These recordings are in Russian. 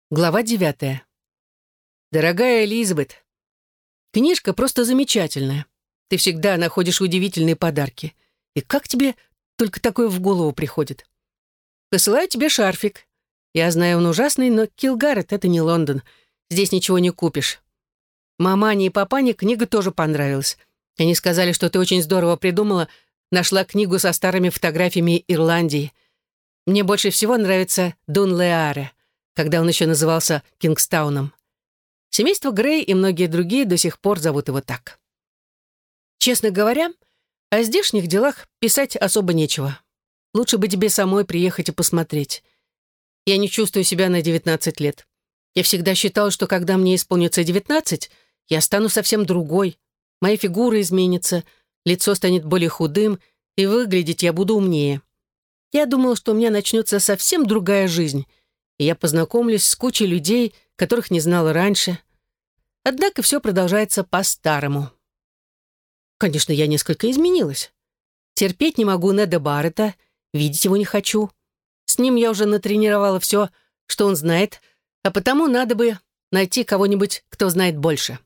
Глава 9. Дорогая Элизабет, книжка просто замечательная. Ты всегда находишь удивительные подарки. И как тебе только такое в голову приходит? Посылаю тебе шарфик. Я знаю, он ужасный, но Килгарет — это не Лондон. Здесь ничего не купишь. Мамане и папане книга тоже понравилась. Они сказали, что ты очень здорово придумала, нашла книгу со старыми фотографиями Ирландии. Мне больше всего нравится Дунлеаре, когда он еще назывался Кингстауном. Семейство Грей и многие другие до сих пор зовут его так. Честно говоря, о здешних делах писать особо нечего. Лучше бы тебе самой приехать и посмотреть. Я не чувствую себя на 19 лет. Я всегда считал, что когда мне исполнится 19, я стану совсем другой. Моя фигура изменится, лицо станет более худым, и выглядеть я буду умнее. Я думал, что у меня начнется совсем другая жизнь, и я познакомлюсь с кучей людей, которых не знала раньше. Однако все продолжается по-старому. Конечно, я несколько изменилась. Терпеть не могу Неда Баррета, видеть его не хочу. С ним я уже натренировала все, что он знает, а потому надо бы найти кого-нибудь, кто знает больше.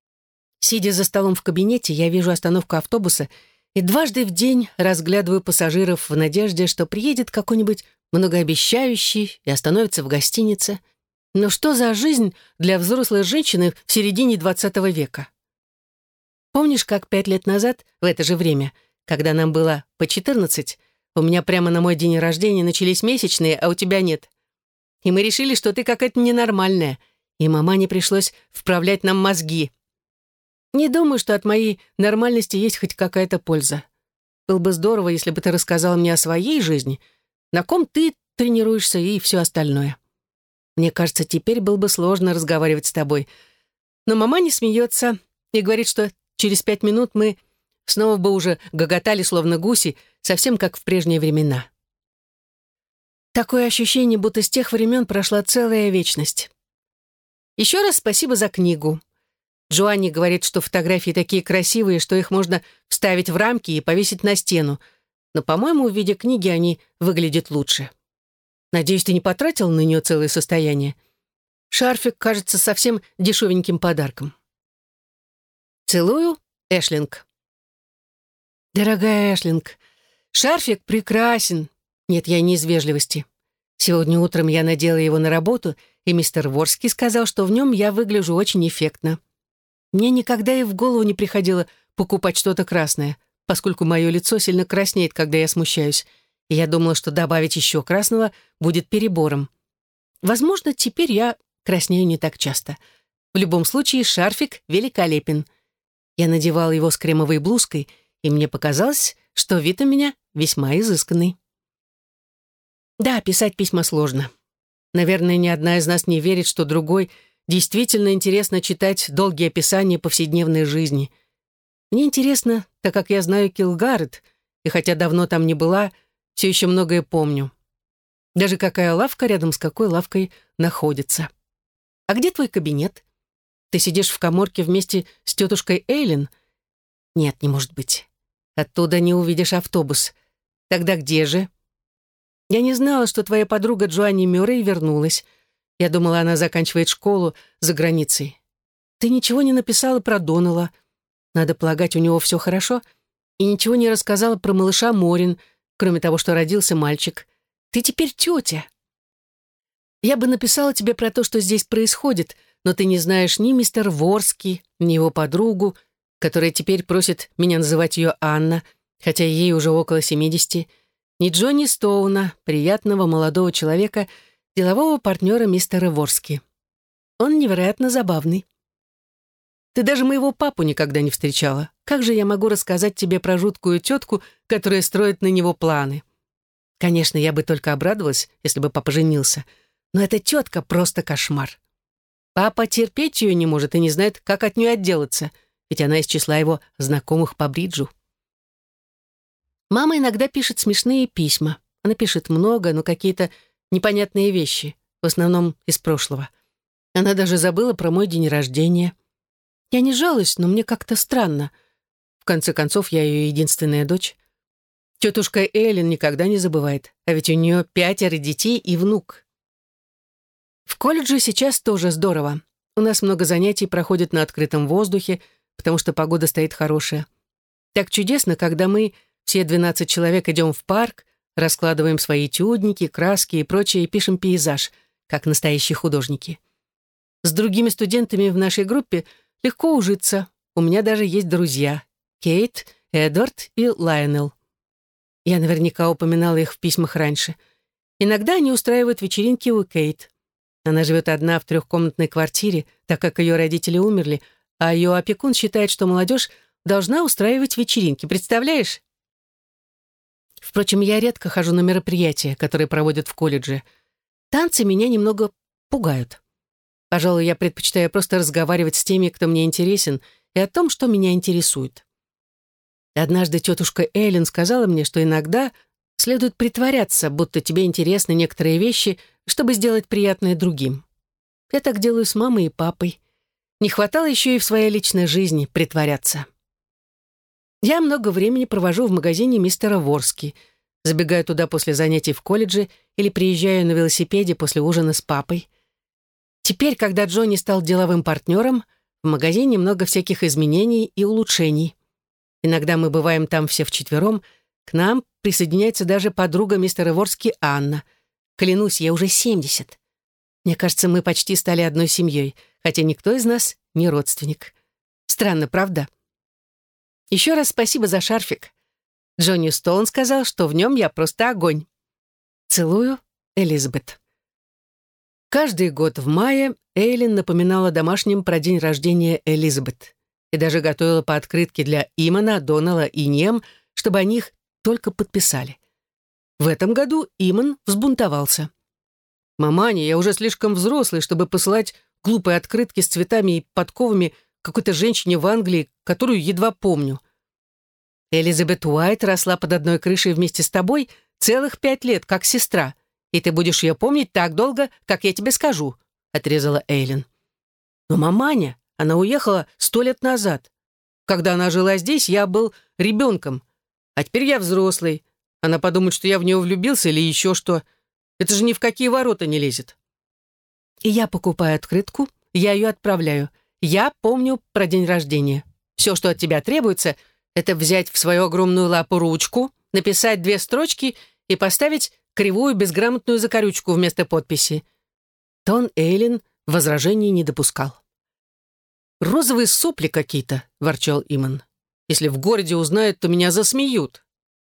Сидя за столом в кабинете, я вижу остановку автобуса и дважды в день разглядываю пассажиров в надежде, что приедет какой-нибудь многообещающий и остановится в гостинице. Но что за жизнь для взрослой женщины в середине 20 века? Помнишь, как 5 лет назад, в это же время, когда нам было по 14, у меня прямо на мой день рождения начались месячные, а у тебя нет? И мы решили, что ты какая-то ненормальная, и мамане пришлось вправлять нам мозги. Не думаю, что от моей нормальности есть хоть какая-то польза. Было бы здорово, если бы ты рассказала мне о своей жизни, на ком ты тренируешься и все остальное. Мне кажется, теперь было бы сложно разговаривать с тобой. Но мама не смеется и говорит, что через 5 минут мы снова бы уже гоготали, словно гуси, совсем как в прежние времена. Такое ощущение, будто с тех времен прошла целая вечность. Еще раз спасибо за книгу. Джоанни говорит, что фотографии такие красивые, что их можно вставить в рамки и повесить на стену, но, по-моему, в виде книги они выглядят лучше. Надеюсь, ты не потратил на нее целое состояние. Шарфик кажется совсем дешевеньким подарком. Целую, Эшлинг. Дорогая Эшлинг, шарфик прекрасен. Нет, я не из вежливости. Сегодня утром я надела его на работу, и мистер Ворский сказал, что в нем я выгляжу очень эффектно. Мне никогда и в голову не приходило покупать что-то красное, поскольку мое лицо сильно краснеет, когда я смущаюсь, и я думала, что добавить еще красного будет перебором. Возможно, теперь я краснею не так часто. В любом случае, шарфик великолепен. Я надевала его с кремовой блузкой, и мне показалось, что вид у меня весьма изысканный. Да, писать письма сложно. Наверное, ни одна из нас не верит, что другой действительно интересно читать долгие описания повседневной жизни. Мне интересно, так как я знаю Килгарет, и хотя давно там не была, все еще многое помню. Даже какая лавка рядом с какой лавкой находится. А где твой кабинет? Ты сидишь в каморке вместе с тетушкой Эйлин? Нет, не может быть. Оттуда не увидишь автобус. Тогда где же? Я не знала, что твоя подруга Джоанни Мюррей вернулась. Я думала, она заканчивает школу за границей. Ты ничего не написала про Доннелла. Надо полагать, у него все хорошо. И ничего не рассказала про малыша Морин, кроме того, что родился мальчик. Ты теперь тетя. Я бы написала тебе про то, что здесь происходит, но ты не знаешь ни мистер Ворский, ни его подругу, которая теперь просит меня называть ее Анна, хотя ей уже около 70, ни Джонни Стоуна, приятного молодого человека, делового партнера мистера Ворски. Он невероятно забавный. Ты даже моего папу никогда не встречала. Как же я могу рассказать тебе про жуткую тетку, которая строит на него планы? Конечно, я бы только обрадовалась, если бы папа женился, но эта тетка просто кошмар. Папа терпеть ее не может и не знает, как от нее отделаться, ведь она из числа его знакомых по бриджу. Мама иногда пишет смешные письма. Она пишет много, но какие-то непонятные вещи, в основном из прошлого. Она даже забыла про мой день рождения. Я не жалуюсь, но мне как-то странно. В конце концов, я ее единственная дочь. Тетушка Эллен никогда не забывает, а ведь у нее 5 детей и внук. В колледже сейчас тоже здорово. У нас много занятий проходит на открытом воздухе, потому что погода стоит хорошая. Так чудесно, когда мы, все 12 человек, идем в парк, раскладываем свои этюдники, краски и прочее и пишем пейзаж, как настоящие художники. С другими студентами в нашей группе легко ужиться. У меня даже есть друзья — Кейт, Эдвард и Лайонел. Я наверняка упоминала их в письмах раньше. Иногда они устраивают вечеринки у Кейт. Она живет одна в 3-комнатной квартире, так как ее родители умерли, а ее опекун считает, что молодежь должна устраивать вечеринки. Представляешь? Впрочем, я редко хожу на мероприятия, которые проводят в колледже. Танцы меня немного пугают. Пожалуй, я предпочитаю просто разговаривать с теми, кто мне интересен, и о том, что меня интересует. Однажды тетушка Эллен сказала мне, что иногда следует притворяться, будто тебе интересны некоторые вещи, чтобы сделать приятное другим. Я так делаю с мамой и папой. Не хватало еще и в своей личной жизни притворяться. Я много времени провожу в магазине мистера Ворски, забегаю туда после занятий в колледже или приезжаю на велосипеде после ужина с папой. Теперь, когда Джонни стал деловым партнером, в магазине много всяких изменений и улучшений. Иногда мы бываем там все вчетвером, к нам присоединяется даже подруга мистера Ворски Анна. Клянусь, ей уже 70. Мне кажется, мы почти стали одной семьей, хотя никто из нас не родственник. Странно, правда? Еще раз спасибо за шарфик. Джонни Стоун сказал, что в нем я просто огонь. Целую, Элизабет. Каждый год в мае Эйлин напоминала домашним про день рождения Элизабет и даже готовила по открытке для Имана, Донала и Нем, чтобы они их только подписали. В этом году Иман взбунтовался. «Маманя, я уже слишком взрослый, чтобы посылать глупые открытки с цветами и подковами какой-то женщине в Англии, которую едва помню. Элизабет Уайт росла под одной крышей вместе с тобой целых 5 лет, как сестра, и ты будешь ее помнить так долго, как я тебе скажу», — отрезала Эйлин. «Но, маманя, она уехала 100 лет назад. Когда она жила здесь, я был ребенком, а теперь я взрослый. Она подумает, что я в нее влюбился или еще что. Это же ни в какие ворота не лезет». И я покупаю открытку, я ее отправляю. Я помню про день рождения. Все, что от тебя требуется, это взять в свою огромную лапу ручку, написать 2 строчки и поставить кривую безграмотную закорючку вместо подписи. Тон Эйлин возражений не допускал. «Розовые сопли какие-то», — ворчал Иман. «Если в городе узнают, то меня засмеют».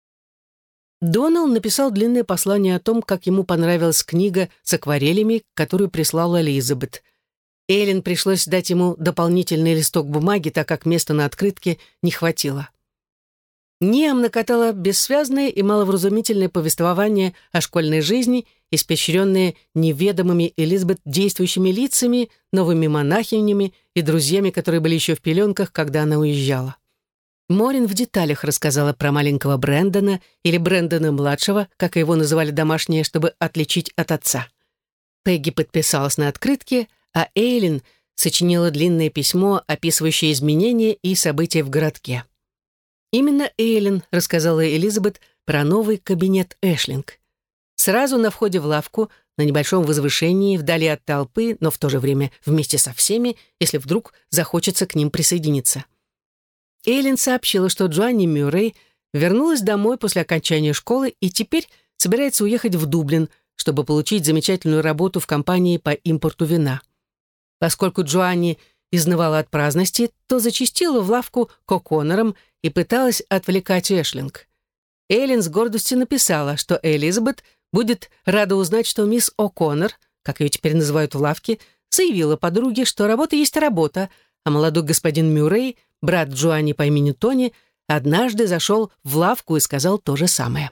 Донал написал длинное послание о том, как ему понравилась книга с акварелями, которую прислала Элизабет. Эйлин пришлось дать ему дополнительный листок бумаги, так как места на открытке не хватило. Ниам накатала бессвязное и маловразумительное повествование о школьной жизни, испещренное неведомыми Элизабет действующими лицами, новыми монахинями и друзьями, которые были еще в пеленках, когда она уезжала. Морин в деталях рассказала про маленького Брэндона или Брэндона-младшего, как его называли домашние, чтобы отличить от отца. Пегги подписалась на открытке, а Эйлин сочинила длинное письмо, описывающее изменения и события в городке. Именно Эйлин рассказала Элизабет про новый кабинет Эшлинг. Сразу на входе в лавку, на небольшом возвышении, вдали от толпы, но в то же время вместе со всеми, если вдруг захочется к ним присоединиться. Эйлин сообщила, что Джоанни Мюррей вернулась домой после окончания школы и теперь собирается уехать в Дублин, чтобы получить замечательную работу в компании по импорту вина. Поскольку Джоанни изнывала от праздности, то зачастила в лавку к О'Коннорам и пыталась отвлекать Эшлинг. Эйлин с гордостью написала, что Элизабет будет рада узнать, что мисс О'Коннор, как ее теперь называют в лавке, заявила подруге, что работа есть работа, а молодой господин Мюррей, брат Джоанни по имени Тони, однажды зашел в лавку и сказал то же самое.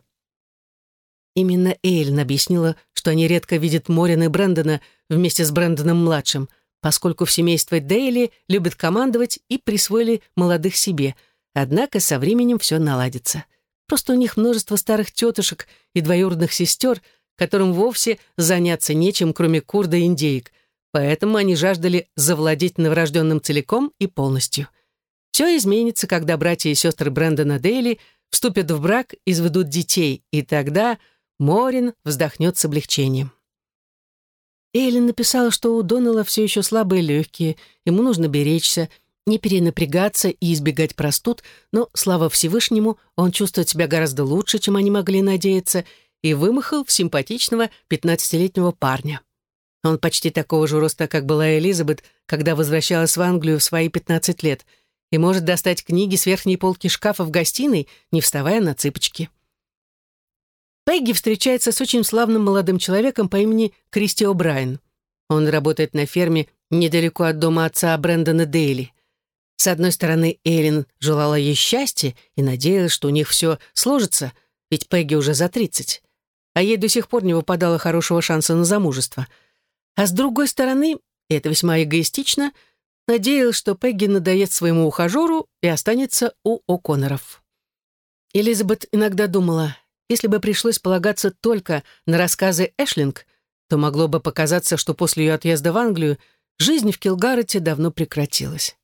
Именно Эйлин объяснила, что они редко видят Морин и Брэндона вместе с Брэндоном-младшим, поскольку в семействе Дейли любят командовать и присвоили молодых себе, однако со временем все наладится. Просто у них множество старых тетушек и двоюродных сестер, которым вовсе заняться нечем, кроме кур да индеек, поэтому они жаждали завладеть новорожденным целиком и полностью. Все изменится, когда братья и сестры Брэндона Дейли вступят в брак и заведут детей, и тогда Морин вздохнет с облегчением. Эйлин написала, что у Доннелла все еще слабые легкие, ему нужно беречься, не перенапрягаться и избегать простуд, но, слава Всевышнему, он чувствует себя гораздо лучше, чем они могли надеяться, и вымахал в симпатичного 15-летнего парня. Он почти такого же роста, как была Элизабет, когда возвращалась в Англию в свои 15 лет, и может достать книги с верхней полки шкафа в гостиной, не вставая на цыпочки. Пегги встречается с очень славным молодым человеком по имени Кристи О'Брайен. Он работает на ферме недалеко от дома отца Брэндона Дейли. С одной стороны, Эйлин желала ей счастья и надеялась, что у них все сложится, ведь Пегги уже за 30, а ей до сих пор не выпадало хорошего шанса на замужество. А с другой стороны, и это весьма эгоистично, надеялась, что Пегги надоест своему ухажеру и останется у О'Конноров. Элизабет иногда думала, если бы пришлось полагаться только на рассказы Эшлинг, то могло бы показаться, что после ее отъезда в Англию жизнь в Килгарете давно прекратилась.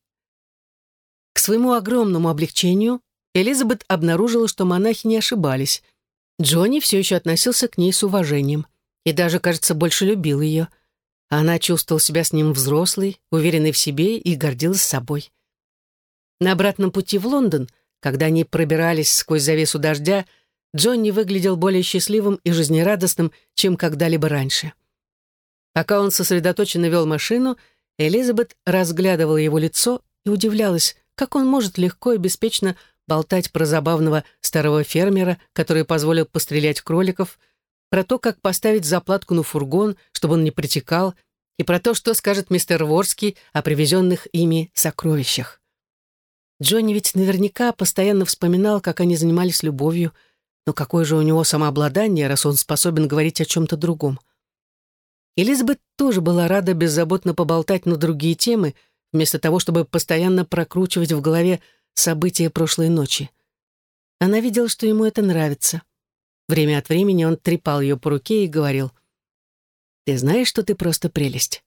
К своему огромному облегчению Элизабет обнаружила, что монахи не ошибались. Джонни все еще относился к ней с уважением и даже, кажется, больше любил ее. Она чувствовала себя с ним взрослой, уверенной в себе и гордилась собой. На обратном пути в Лондон, когда они пробирались сквозь завесу дождя, Джонни выглядел более счастливым и жизнерадостным, чем когда-либо раньше. Пока он сосредоточенно вел машину, Элизабет разглядывала его лицо и удивлялась, как он может легко и беспечно болтать про забавного старого фермера, который позволил пострелять кроликов, про то, как поставить заплатку на фургон, чтобы он не протекал, и про то, что скажет мистер Ворский о привезенных ими сокровищах. Джонни ведь наверняка постоянно вспоминал, как они занимались любовью, но какое же у него самообладание, раз он способен говорить о чем-то другом. Элизабет тоже была рада беззаботно поболтать на другие темы, вместо того, чтобы постоянно прокручивать в голове события прошлой ночи. Она видела, что ему это нравится. Время от времени он трепал ее по руке и говорил: «Ты знаешь, что ты просто прелесть».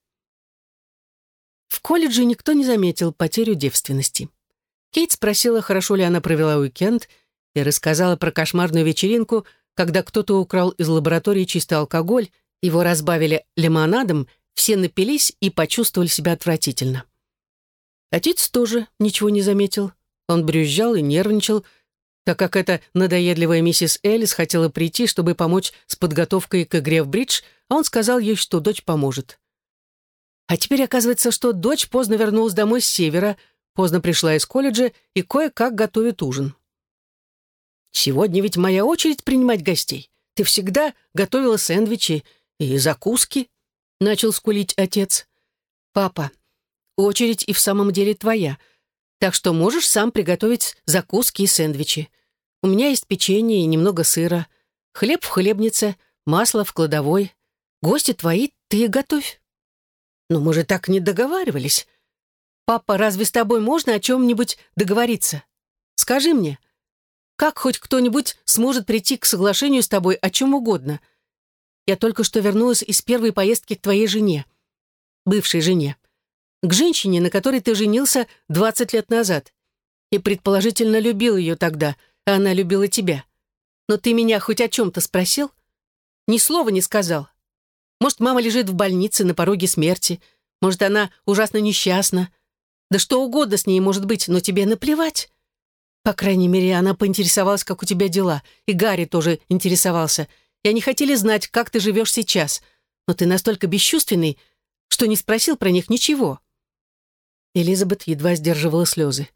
В колледже никто не заметил потерю девственности. Кейт спросила, хорошо ли она провела уикенд, и рассказала про кошмарную вечеринку, когда кто-то украл из лаборатории чистый алкоголь, его разбавили лимонадом, все напились и почувствовали себя отвратительно. Отец тоже ничего не заметил. Он брюзжал и нервничал, так как эта надоедливая миссис Элис хотела прийти, чтобы помочь с подготовкой к игре в бридж, а он сказал ей, что дочь поможет. А теперь оказывается, что дочь поздно вернулась домой с севера, поздно пришла из колледжа и кое-как готовит ужин. «Сегодня ведь моя очередь принимать гостей. Ты всегда готовила сэндвичи и закуски», — начал скулить отец. «Папа, очередь и в самом деле твоя, так что можешь сам приготовить закуски и сэндвичи. У меня есть печенье и немного сыра, хлеб в хлебнице, масло в кладовой. Гости твои, ты их готовь». «Но мы же так не договаривались. Папа, разве с тобой можно о чем-нибудь договориться? Скажи мне, как хоть кто-нибудь сможет прийти к соглашению с тобой о чем угодно? Я только что вернулась из первой поездки к твоей жене, бывшей жене, к женщине, на которой ты женился 20 лет назад, и предположительно любил ее тогда, а она любила тебя. Но ты меня хоть о чем-то спросил? Ни слова не сказал. Может, мама лежит в больнице на пороге смерти, может, она ужасно несчастна. Да что угодно с ней может быть, но тебе наплевать. По крайней мере, она поинтересовалась, как у тебя дела, и Гарри тоже интересовался, и они хотели знать, как ты живешь сейчас, но ты настолько бесчувственный, что не спросил про них ничего». Элизабет едва сдерживала слезы.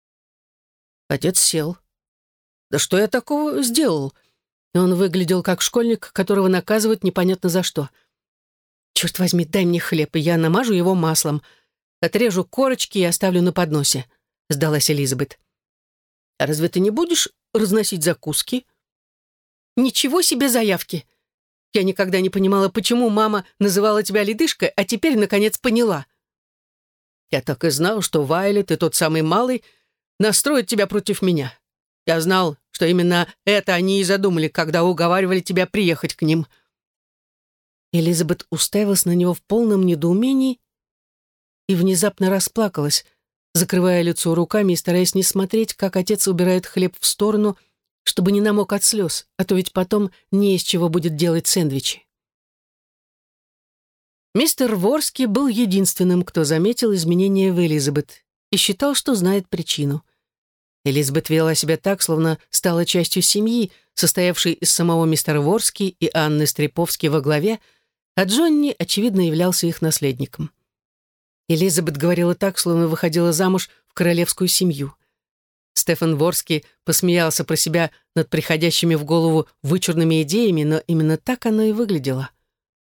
Отец сел. «Да что я такого сделал?» И он выглядел как школьник, которого наказывают непонятно за что. «Черт возьми, дай мне хлеб, и я намажу его маслом. Отрежу корочки и оставлю на подносе», — сдалась Элизабет. «А разве ты не будешь разносить закуски?» «Ничего себе заявки! Я никогда не понимала, почему мама называла тебя ледышкой, а теперь, наконец, поняла. Я так и знал, что Вайлет и тот самый малый настроят тебя против меня. Я знал, что именно это они и задумали, когда уговаривали тебя приехать к ним». Элизабет уставилась на него в полном недоумении и внезапно расплакалась, закрывая лицо руками и стараясь не смотреть, как отец убирает хлеб в сторону, чтобы не намок от слез, а то ведь потом не из чего будет делать сэндвичи. Мистер Ворский был единственным, кто заметил изменения в Элизабет и считал, что знает причину. Элизабет вела себя так, словно стала частью семьи, состоявшей из самого мистера Ворски и Анны Стряповски во главе, а Джонни, очевидно, являлся их наследником. Элизабет говорила так, словно выходила замуж в королевскую семью. Стефан Ворский посмеялся про себя над приходящими в голову вычурными идеями, но именно так оно и выглядело.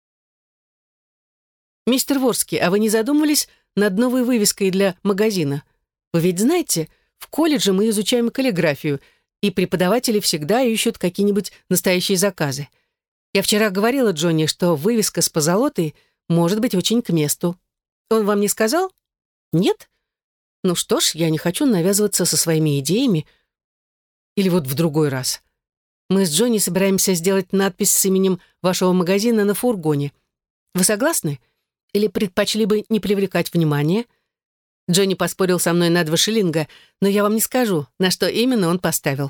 «Мистер Ворский, а вы не задумывались над новой вывеской для магазина? Вы ведь знаете, в колледже мы изучаем каллиграфию, и преподаватели всегда ищут какие-нибудь настоящие заказы. Я вчера говорила Джонни, что вывеска с позолотой может быть очень к месту. Он вам не сказал? Нет? Ну что ж, я не хочу навязываться со своими идеями. Или вот в другой раз. Мы с Джонни собираемся сделать надпись с именем вашего магазина на фургоне. Вы согласны? Или предпочли бы не привлекать внимания? Джонни поспорил со мной на 2 шиллинга, но я вам не скажу, на что именно он поставил».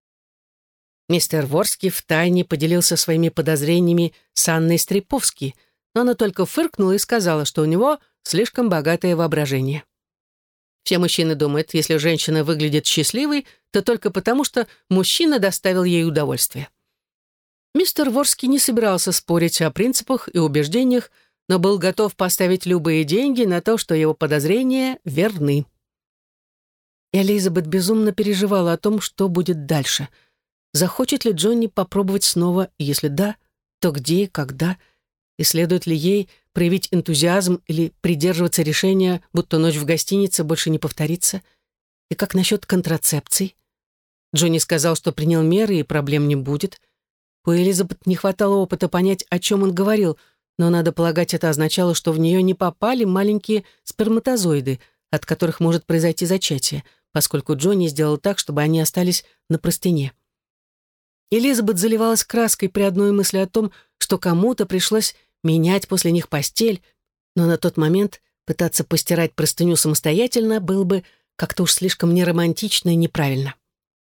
Мистер Ворский втайне поделился своими подозрениями с Анной Стряповски, но она только фыркнула и сказала, что у него слишком богатое воображение. Все мужчины думают, если женщина выглядит счастливой, то только потому, что мужчина доставил ей удовольствие. Мистер Ворский не собирался спорить о принципах и убеждениях, но был готов поставить любые деньги на то, что его подозрения верны. Элизабет безумно переживала о том, что будет дальше. Захочет ли Джонни попробовать снова, и если да, то где и когда, и следует ли ей проявить энтузиазм или придерживаться решения, будто ночь в гостинице больше не повторится, и как насчет контрацепций? Джонни сказал, что принял меры и проблем не будет. У Элизабет не хватало опыта понять, о чем он говорил, но, надо полагать, это означало, что в нее не попали маленькие сперматозоиды, от которых может произойти зачатие, поскольку Джонни сделал так, чтобы они остались на простыне. Элизабет заливалась краской при одной мысли о том, что кому-то пришлось менять после них постель, но на тот момент пытаться постирать простыню самостоятельно было бы как-то уж слишком неромантично и неправильно.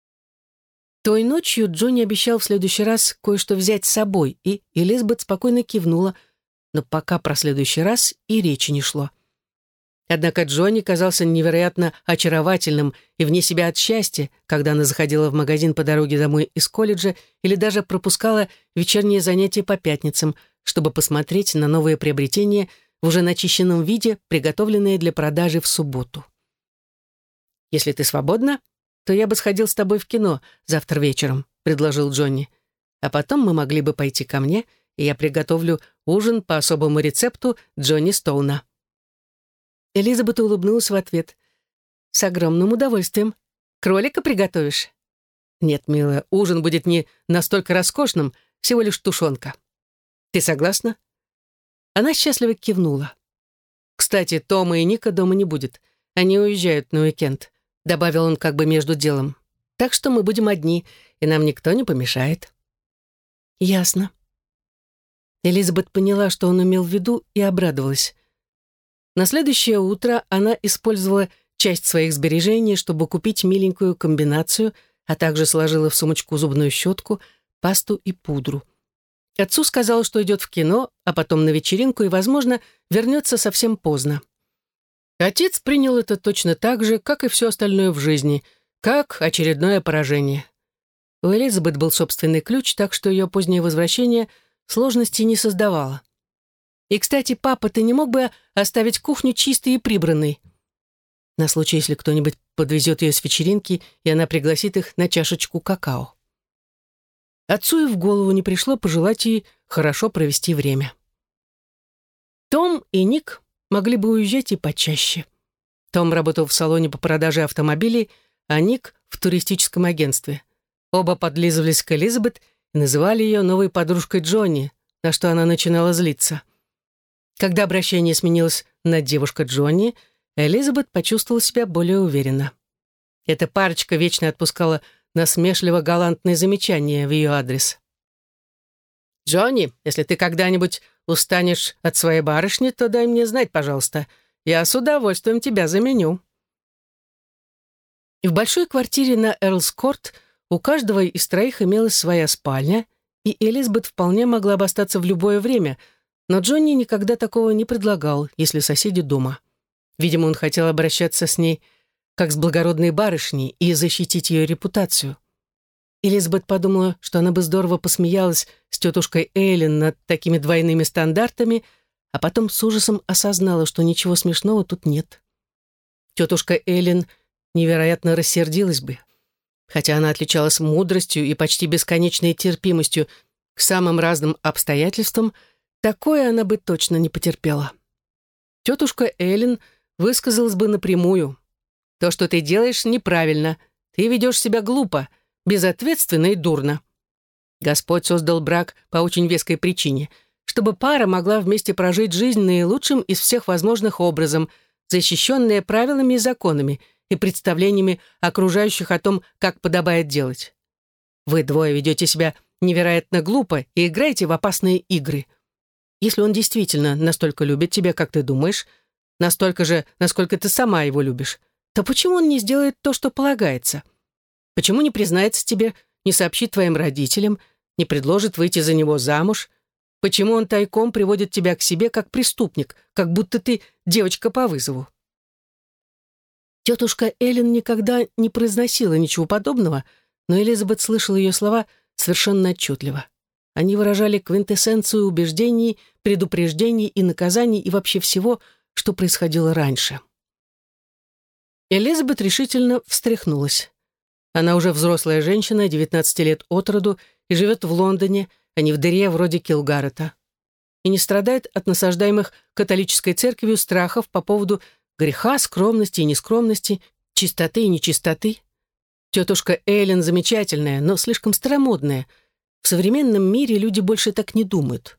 Той ночью Джонни обещал в следующий раз кое-что взять с собой, и Элизабет спокойно кивнула, но пока про следующий раз и речи не шло. Однако Джонни казался невероятно очаровательным и вне себя от счастья, когда она заходила в магазин по дороге домой из колледжа или даже пропускала вечерние занятия по пятницам, чтобы посмотреть на новые приобретения в уже начищенном виде, приготовленные для продажи в субботу. «Если ты свободна, то я бы сходил с тобой в кино завтра вечером», — предложил Джонни. «А потом мы могли бы пойти ко мне, и я приготовлю ужин по особому рецепту Джонни Стоуна». Элизабет улыбнулась в ответ. «С огромным удовольствием. Кролика приготовишь?» «Нет, милая, ужин будет не настолько роскошным, всего лишь тушенка. Ты согласна?» Она счастливо кивнула. «Кстати, Тома и Ника дома не будет. Они уезжают на уикенд», — добавил он как бы между делом. «Так что мы будем одни, и нам никто не помешает». «Ясно». Элизабет поняла, что он имел в виду, и обрадовалась. На следующее утро она использовала часть своих сбережений, чтобы купить миленькую комбинацию, а также сложила в сумочку зубную щетку, пасту и пудру. Отцу сказала, что идет в кино, а потом на вечеринку и, возможно, вернется совсем поздно. Отец принял это точно так же, как и все остальное в жизни, как очередное поражение. У Элизабет был собственный ключ, так что ее позднее возвращение сложностей не создавало. «И, кстати, папа, ты не мог бы оставить кухню чистой и прибранной?» На случай, если кто-нибудь подвезет ее с вечеринки, и она пригласит их на чашечку какао. Отцу и в голову не пришло пожелать ей хорошо провести время. Том и Ник могли бы уезжать и почаще. Том работал в салоне по продаже автомобилей, а Ник — в туристическом агентстве. Оба подлизывались к Элизабет и называли ее новой подружкой Джонни, на что она начинала злиться. Когда обращение сменилось на девушка Джонни, Элизабет почувствовала себя более уверенно. Эта парочка вечно отпускала насмешливо-галантные замечания в ее адрес. «Джонни, если ты когда-нибудь устанешь от своей барышни, то дай мне знать, пожалуйста. Я с удовольствием тебя заменю». И в большой квартире на Эрлс-Корт у каждого из троих имелась своя спальня, и Элизабет вполне могла бы остаться в любое время, Но Джонни никогда такого не предлагал, если соседи дома. Видимо, он хотел обращаться с ней как с благородной барышней и защитить ее репутацию. Элизабет подумала, что она бы здорово посмеялась с тетушкой Эллен над такими двойными стандартами, а потом с ужасом осознала, что ничего смешного тут нет. Тетушка Эллен невероятно рассердилась бы. Хотя она отличалась мудростью и почти бесконечной терпимостью к самым разным обстоятельствам, такое она бы точно не потерпела. Тетушка Эллен высказалась бы напрямую. «То, что ты делаешь, неправильно. Ты ведешь себя глупо, безответственно и дурно. Господь создал брак по очень веской причине, чтобы пара могла вместе прожить жизнь наилучшим из всех возможных образом, защищенная правилами и законами и представлениями окружающих о том, как подобает делать. Вы двое ведете себя невероятно глупо и играете в опасные игры. Если он действительно настолько любит тебя, как ты думаешь, настолько же, насколько ты сама его любишь, то почему он не сделает то, что полагается? Почему не признается тебе, не сообщит твоим родителям, не предложит выйти за него замуж? Почему он тайком приводит тебя к себе как преступник, как будто ты девочка по вызову?» Тетушка Эллен никогда не произносила ничего подобного, но Элизабет слышала ее слова совершенно отчетливо. Они выражали квинтэссенцию убеждений, предупреждений и наказаний и вообще всего, что происходило раньше. Элизабет решительно встряхнулась. Она уже взрослая женщина, 19 лет от роду, и живет в Лондоне, а не в дыре вроде Килгарета. И не страдает от насаждаемых католической церковью страхов по поводу греха, скромности и нескромности, чистоты и нечистоты. Тетушка Эллен замечательная, но слишком старомодная. В современном мире люди больше так не думают.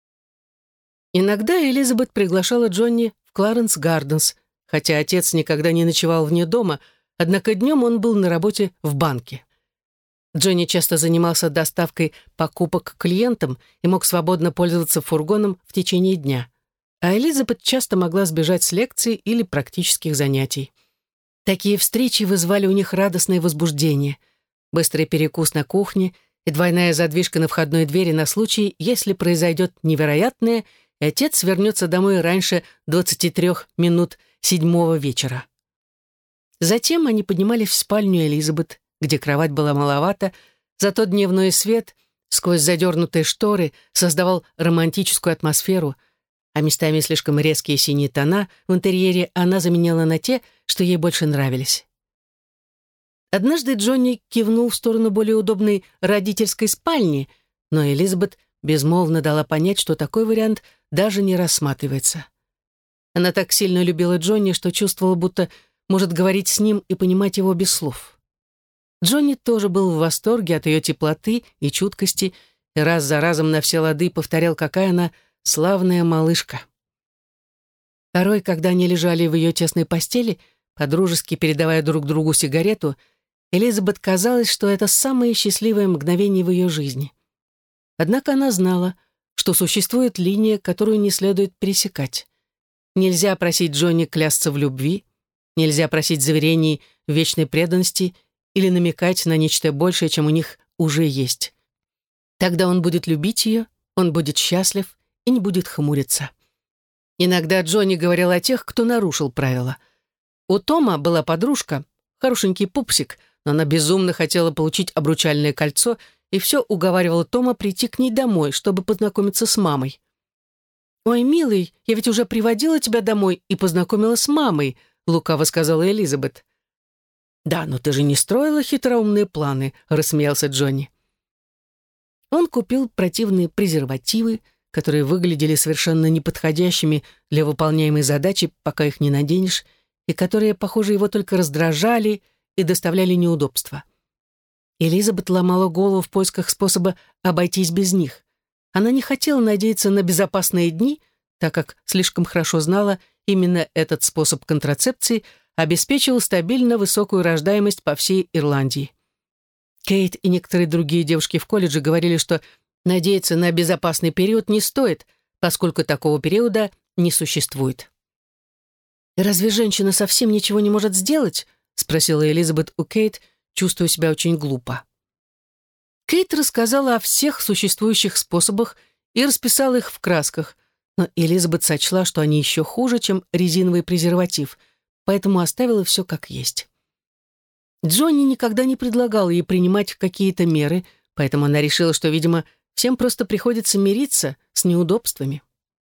Иногда Элизабет приглашала Джонни в Кларенс Гарденс, хотя отец никогда не ночевал вне дома, однако днем он был на работе в банке. Джонни часто занимался доставкой покупок клиентам и мог свободно пользоваться фургоном в течение дня. А Элизабет часто могла сбежать с лекций или практических занятий. Такие встречи вызвали у них радостное возбуждение. Быстрый перекус на кухне и двойная задвижка на входной двери на случай, если произойдет невероятное, и отец вернется домой раньше 23 минут 7 вечера. Затем они поднимались в спальню Элизабет, где кровать была маловата, зато дневной свет сквозь задернутые шторы создавал романтическую атмосферу, а местами слишком резкие синие тона в интерьере она заменяла на те, что ей больше нравились. Однажды Джонни кивнул в сторону более удобной родительской спальни, но Элизабет безмолвно дала понять, что такой вариант даже не рассматривается. Она так сильно любила Джонни, что чувствовала, будто может говорить с ним и понимать его без слов. Джонни тоже был в восторге от ее теплоты и чуткости и раз за разом на все лады повторял, какая она славная малышка. Порой, когда они лежали в ее тесной постели, подружески передавая друг другу сигарету, Элизабет казалось, что это самое счастливое мгновение в ее жизни. Однако она знала, что существует линия, которую не следует пересекать. Нельзя просить Джонни клясться в любви, нельзя просить заверений в вечной преданности или намекать на нечто большее, чем у них уже есть. Тогда он будет любить ее, он будет счастлив и не будет хмуриться. Иногда Джонни говорил о тех, кто нарушил правила. У Тома была подружка, хорошенький пупсик, но она безумно хотела получить обручальное кольцо и все уговаривала Тома прийти к ней домой, чтобы познакомиться с мамой. «Ой, милый, я ведь уже приводила тебя домой и познакомила с мамой», лукаво сказала Элизабет. «Да, но ты же не строила хитроумные планы», рассмеялся Джонни. Он купил противные презервативы, которые выглядели совершенно неподходящими для выполняемой задачи, пока их не наденешь, и которые, похоже, его только раздражали и доставляли неудобства. Элизабет ломала голову в поисках способа обойтись без них. Она не хотела надеяться на безопасные дни, так как слишком хорошо знала, именно этот способ контрацепции обеспечил стабильно высокую рождаемость по всей Ирландии. Кейт и некоторые другие девушки в колледже говорили, что надеяться на безопасный период не стоит, поскольку такого периода не существует. «Разве женщина совсем ничего не может сделать?» — спросила Элизабет у Кейт, чувствуя себя очень глупо. Кейт рассказала о всех существующих способах и расписала их в красках, но Элизабет сочла, что они еще хуже, чем резиновый презерватив, поэтому оставила все как есть. Джонни никогда не предлагал ей принимать какие-то меры, поэтому она решила, что, видимо, всем просто приходится мириться с неудобствами.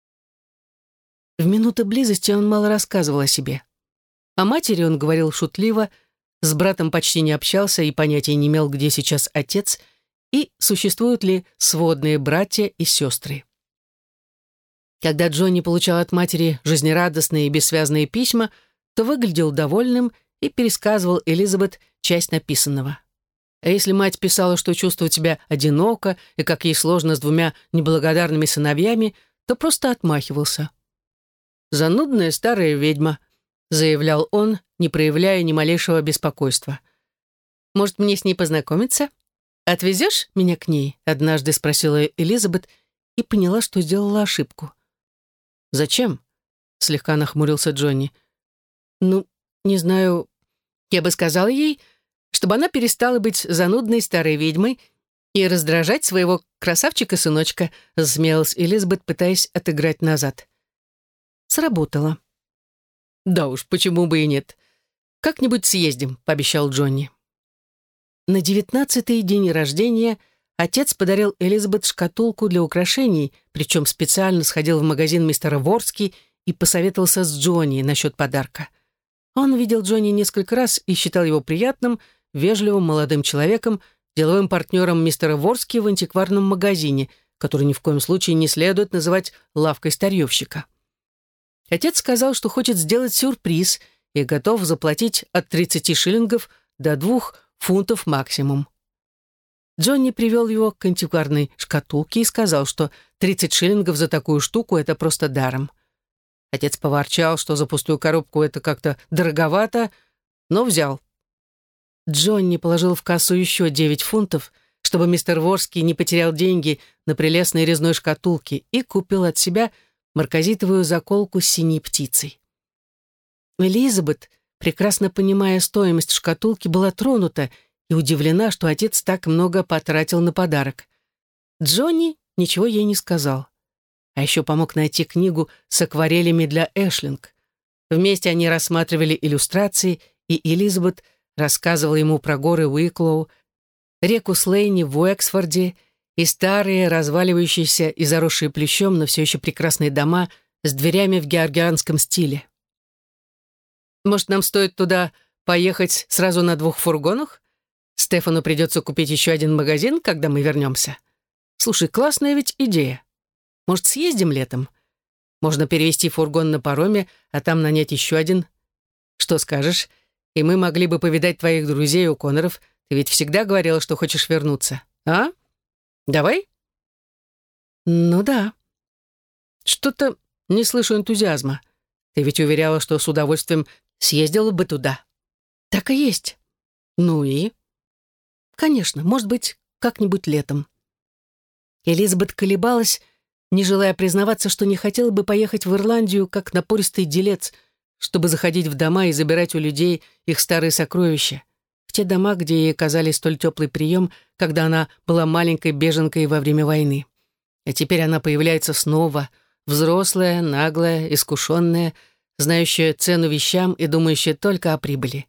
В минуты близости он мало рассказывал о себе. О матери он говорил шутливо, с братом почти не общался и понятия не имел, где сейчас отец, и существуют ли сводные братья и сестры. Когда Джонни получал от матери жизнерадостные и бессвязные письма, то выглядел довольным и пересказывал Элизабет часть написанного. А если мать писала, что чувствует себя одиноко и как ей сложно с двумя неблагодарными сыновьями, то просто отмахивался. «Занудная старая ведьма», — заявлял он, не проявляя ни малейшего беспокойства. «Может, мне с ней познакомиться? Отвезешь меня к ней?» — однажды спросила Элизабет и поняла, что сделала ошибку. «Зачем?» — слегка нахмурился Джонни. «Ну, не знаю, я бы сказала ей, чтобы она перестала быть занудной старой ведьмой и раздражать своего красавчика-сыночка», — засмеялась Элизабет, пытаясь отыграть назад. Сработало. «Да уж, почему бы и нет. Как-нибудь съездим», — пообещал Джонни. На 19-й день рождения отец подарил Элизабет шкатулку для украшений, причем специально сходил в магазин мистера Ворски и посоветовался с Джонни насчет подарка. Он видел Джонни несколько раз и считал его приятным, вежливым молодым человеком, деловым партнером мистера Ворски в антикварном магазине, который ни в коем случае не следует называть лавкой старьевщика. Отец сказал, что хочет сделать сюрприз и готов заплатить от 30 шиллингов до 2 фунтов максимум. Джонни привел его к антикварной шкатулке и сказал, что 30 шиллингов за такую штуку — это просто даром. Отец поворчал, что за пустую коробку это как-то дороговато, но взял. Джонни положил в кассу еще 9 фунтов, чтобы мистер Ворский не потерял деньги на прелестной резной шкатулке, и купил от себя марказитовую заколку с синей птицей. Элизабет, прекрасно понимая стоимость шкатулки, была тронута и удивлена, что отец так много потратил на подарок. Джонни ничего ей не сказал. А еще помог найти книгу с акварелями для Эшлинг. Вместе они рассматривали иллюстрации, и Элизабет рассказывала ему про горы Уиклоу, реку Слейни в Уэксфорде и старые, разваливающиеся и заросшие плющом, но все еще прекрасные дома с дверями в георгианском стиле. «Может, нам стоит туда поехать сразу на 2 фургонах? Стефану придется купить еще один магазин, когда мы вернемся. Слушай, классная ведь идея. Может, съездим летом? Можно перевести фургон на пароме, а там нанять еще один. Что скажешь? И мы могли бы повидать твоих друзей у Конноров. Ты ведь всегда говорила, что хочешь вернуться. А? Давай?» «Ну да. Что-то не слышу энтузиазма. Ты ведь уверяла, что с удовольствием съездила бы туда». «Так и есть. Ну и?» «Конечно, может быть, как-нибудь летом». Элизабет колебалась, не желая признаваться, что не хотела бы поехать в Ирландию как напористый делец, чтобы заходить в дома и забирать у людей их старые сокровища, в те дома, где ей оказали столь теплый прием, когда она была маленькой беженкой во время войны. А теперь она появляется снова, взрослая, наглая, искушенная, знающая цену вещам и думающая только о прибыли.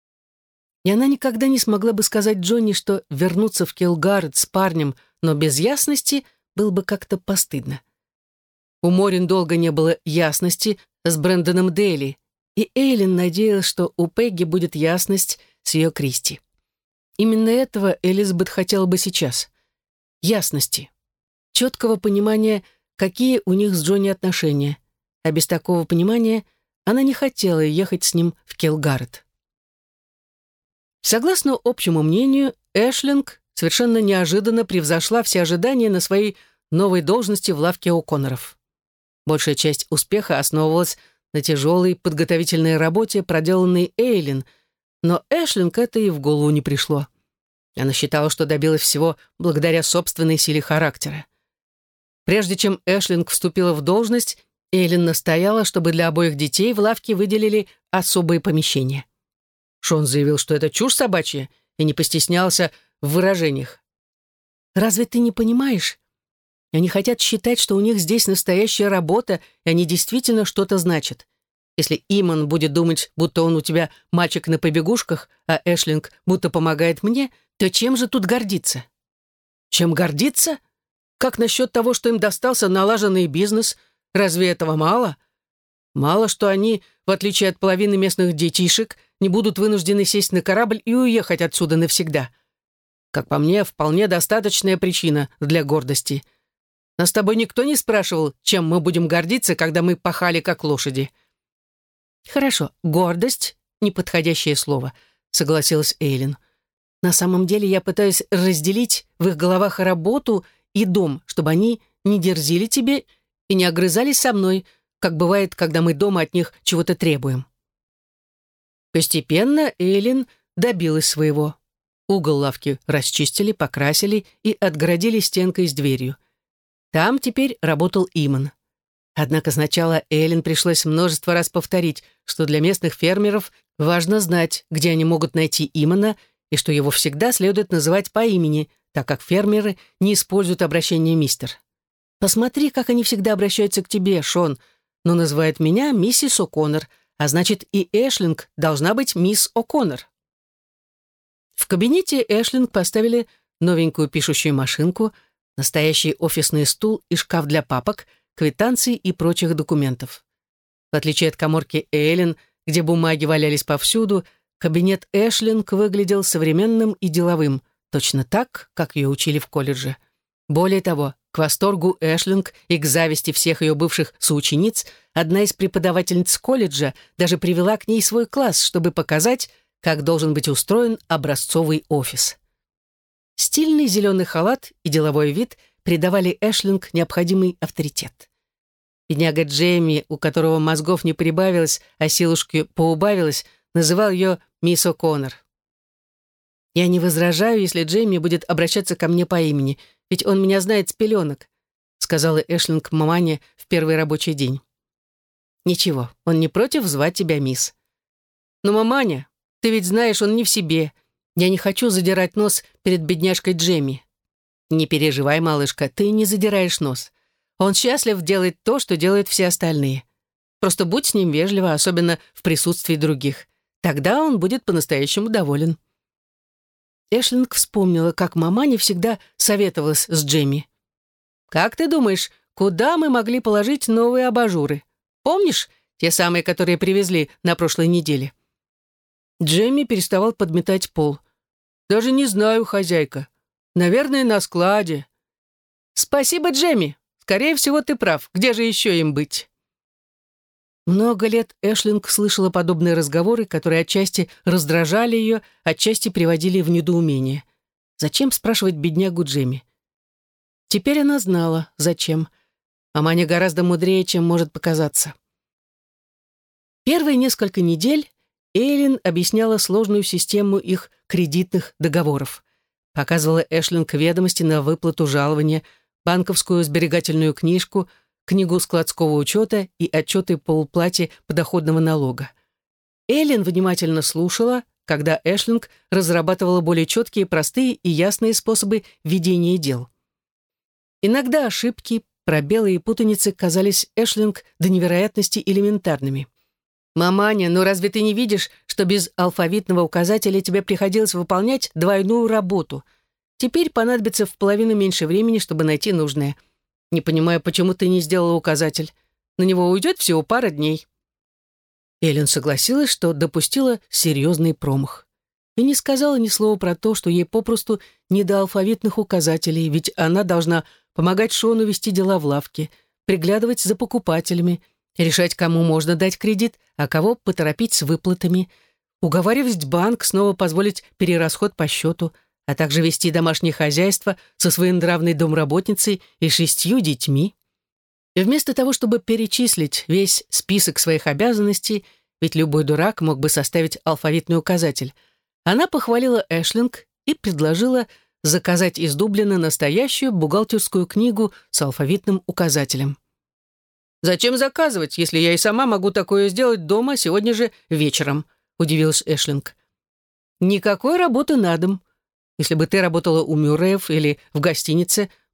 И она никогда не смогла бы сказать Джонни, что вернуться в Килгард с парнем, но без ясности, было бы как-то постыдно. У Морин долго не было ясности с Брэндоном Дейли, и Эйлин надеялась, что у Пегги будет ясность с ее Кристи. Именно этого Элизабет хотела бы сейчас. Ясности. Четкого понимания, какие у них с Джонни отношения. А без такого понимания она не хотела ехать с ним в Килгард. Согласно общему мнению, Эшлинг совершенно неожиданно превзошла все ожидания на своей новой должности в лавке О'Конноров. Большая часть успеха основывалась на тяжелой подготовительной работе, проделанной Эйлин, но Эшлинг это и в голову не пришло. Она считала, что добилась всего благодаря собственной силе характера. Прежде чем Эшлинг вступила в должность, Эйлин настояла, чтобы для обоих детей в лавке выделили особые помещения. Шон заявил, что это чушь собачья, и не постеснялся в выражениях. «Разве ты не понимаешь? И они хотят считать, что у них здесь настоящая работа, и они действительно что-то значат. Если Иман будет думать, будто он у тебя мальчик на побегушках, а Эшлинг будто помогает мне, то чем же тут гордиться? Чем гордиться? Как насчет того, что им достался налаженный бизнес? Разве этого мало? Мало, что они, в отличие от половины местных детишек, не будут вынуждены сесть на корабль и уехать отсюда навсегда. Как по мне, вполне достаточная причина для гордости. Нас с тобой никто не спрашивал, чем мы будем гордиться, когда мы пахали как лошади. Хорошо, гордость — неподходящее слово, согласилась Эйлин. На самом деле я пытаюсь разделить в их головах работу и дом, чтобы они не дерзили тебе и не огрызались со мной, как бывает, когда мы дома от них чего-то требуем. Постепенно Эйлин добилась своего. Угол лавки расчистили, покрасили и отгородили стенкой с дверью. Там теперь работал Иман. Однако сначала Эйлин пришлось множество раз повторить, что для местных фермеров важно знать, где они могут найти Имана, и что его всегда следует называть по имени, так как фермеры не используют обращение «мистер». «Посмотри, как они всегда обращаются к тебе, Шон, но называют меня миссис О'Коннор, а значит, и Эшлинг должна быть мисс О'Коннор». В кабинете Эшлинг поставили новенькую пишущую машинку, настоящий офисный стул и шкаф для папок, квитанций и прочих документов. В отличие от каморки Эйлин, где бумаги валялись повсюду, кабинет Эшлинг выглядел современным и деловым, точно так, как ее учили в колледже. Более того, к восторгу Эшлинг и к зависти всех ее бывших соучениц, одна из преподавательниц колледжа даже привела к ней свой класс, чтобы показать, как должен быть устроен образцовый офис. Стильный зеленый халат и деловой вид придавали Эшлинг необходимый авторитет. Бедняга Джейми, у которого мозгов не прибавилось, а силушки поубавилось, называл ее мисс О'Коннор. «Я не возражаю, если Джейми будет обращаться ко мне по имени, ведь он меня знает с пеленок», сказала Эшлинг мамане в первый рабочий день. «Ничего, он не против звать тебя мисс». «Но, маманя, ты ведь знаешь, он не в себе. Я не хочу задирать нос перед бедняжкой Джейми». «Не переживай, малышка, ты не задираешь нос. Он счастлив делать то, что делают все остальные. Просто будь с ним вежлива, особенно в присутствии других. Тогда он будет по-настоящему доволен». Эшлинг вспомнила, как маманя всегда советовалась с Джейми. «Как ты думаешь, куда мы могли положить новые абажуры? Помнишь, те самые, которые привезли на прошлой неделе?» Джейми переставал подметать пол. «Даже не знаю, хозяйка. Наверное, на складе». «Спасибо, Джейми. Скорее всего, ты прав. Где же еще им быть?» Много лет Эшлинг слышала подобные разговоры, которые отчасти раздражали ее, отчасти приводили в недоумение. Зачем спрашивать беднягу Джейми? Теперь она знала, зачем. Маманя гораздо мудрее, чем может показаться. Первые несколько недель Эйлин объясняла сложную систему их кредитных договоров. Показывала Эшлинг ведомости на выплату жалования, банковскую сберегательную книжку, книгу складского учета и отчеты по уплате подоходного налога. Эйлин внимательно слушала, когда Эшлинг разрабатывала более четкие, простые и ясные способы ведения дел. Иногда ошибки, пробелы и путаницы казались Эшлинг до невероятности элементарными. «Маманя, ну разве ты не видишь, что без алфавитного указателя тебе приходилось выполнять двойную работу? Теперь понадобится в половину меньше времени, чтобы найти нужное. Не понимаю, почему ты не сделала указатель. На него уйдет всего пара дней». Эллен согласилась, что допустила серьезный промах. И не сказала ни слова про то, что ей попросту не до алфавитных указателей, ведь она должна помогать Шону вести дела в лавке, приглядывать за покупателями, решать, кому можно дать кредит, а кого поторопить с выплатами, уговаривать банк снова позволить перерасход по счету, а также вести домашнее хозяйство со своенравной домработницей и 6 детьми. И вместо того, чтобы перечислить весь список своих обязанностей, ведь любой дурак мог бы составить алфавитный указатель, она похвалила Эшлинг и предложила заказать из Дублина настоящую бухгалтерскую книгу с алфавитным указателем. «Зачем заказывать, если я и сама могу такое сделать дома сегодня же вечером?» — удивилась Эшлинг. «Никакой работы на дом. Если бы ты работала у Мюрреев или в гостинице,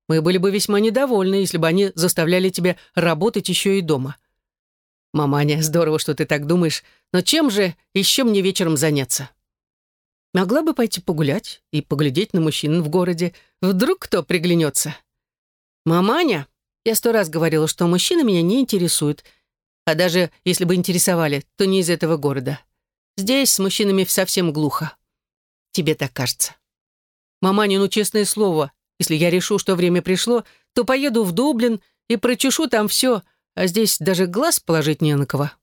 Мы были бы весьма недовольны, если бы они заставляли тебя работать еще и дома. Маманя, здорово, что ты так думаешь, но чем же еще мне вечером заняться? Могла бы пойти погулять и поглядеть на мужчин в городе. Вдруг кто приглянется? Маманя, я 100 раз говорила, что мужчины меня не интересуют, а даже если бы интересовали, то не из этого города. Здесь с мужчинами совсем глухо. Тебе так кажется. Маманя, ну честное слово, если я решу, что время пришло, то поеду в Дублин и прочешу там все, а здесь даже глаз положить не на кого.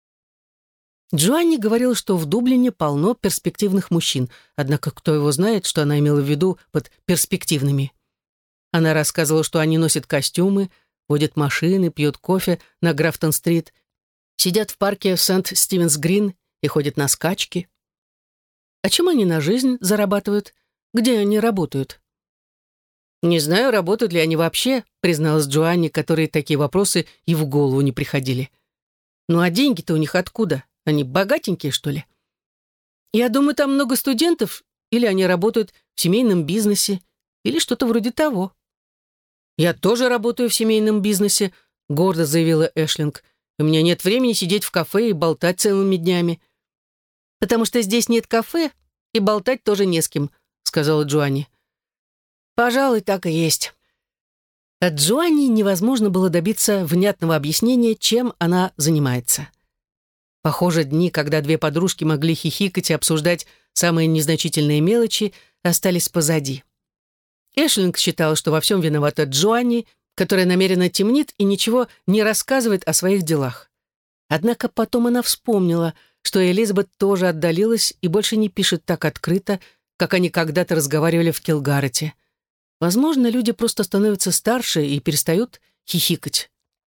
Джоанни говорила, что в Дублине полно перспективных мужчин, однако кто его знает, что она имела в виду под перспективными. Она рассказывала, что они носят костюмы, водят машины, пьют кофе на Графтон-стрит, сидят в парке Сент-Стивенс-Грин и ходят на скачки. А чем они на жизнь зарабатывают? Где они работают? «Не знаю, работают ли они вообще», призналась Джоанни, которой такие вопросы и в голову не приходили. «Ну а деньги-то у них откуда? Они богатенькие, что ли?» «Я думаю, там много студентов, или они работают в семейном бизнесе, или что-то вроде того». «Я тоже работаю в семейном бизнесе», гордо заявила Эшлинг. «У меня нет времени сидеть в кафе и болтать целыми днями». «Потому что здесь нет кафе, и болтать тоже не с кем», сказала Джоанни. «Пожалуй, так и есть». От Джоанни невозможно было добиться внятного объяснения, чем она занимается. Похоже, дни, когда две подружки могли хихикать и обсуждать самые незначительные мелочи, остались позади. Эшлинг считала, что во всем виновата Джоанни, которая намеренно темнит и ничего не рассказывает о своих делах. Однако потом она вспомнила, что Элизабет тоже отдалилась и больше не пишет так открыто, как они когда-то разговаривали в Килгарете. Возможно, люди просто становятся старше и перестают хихикать.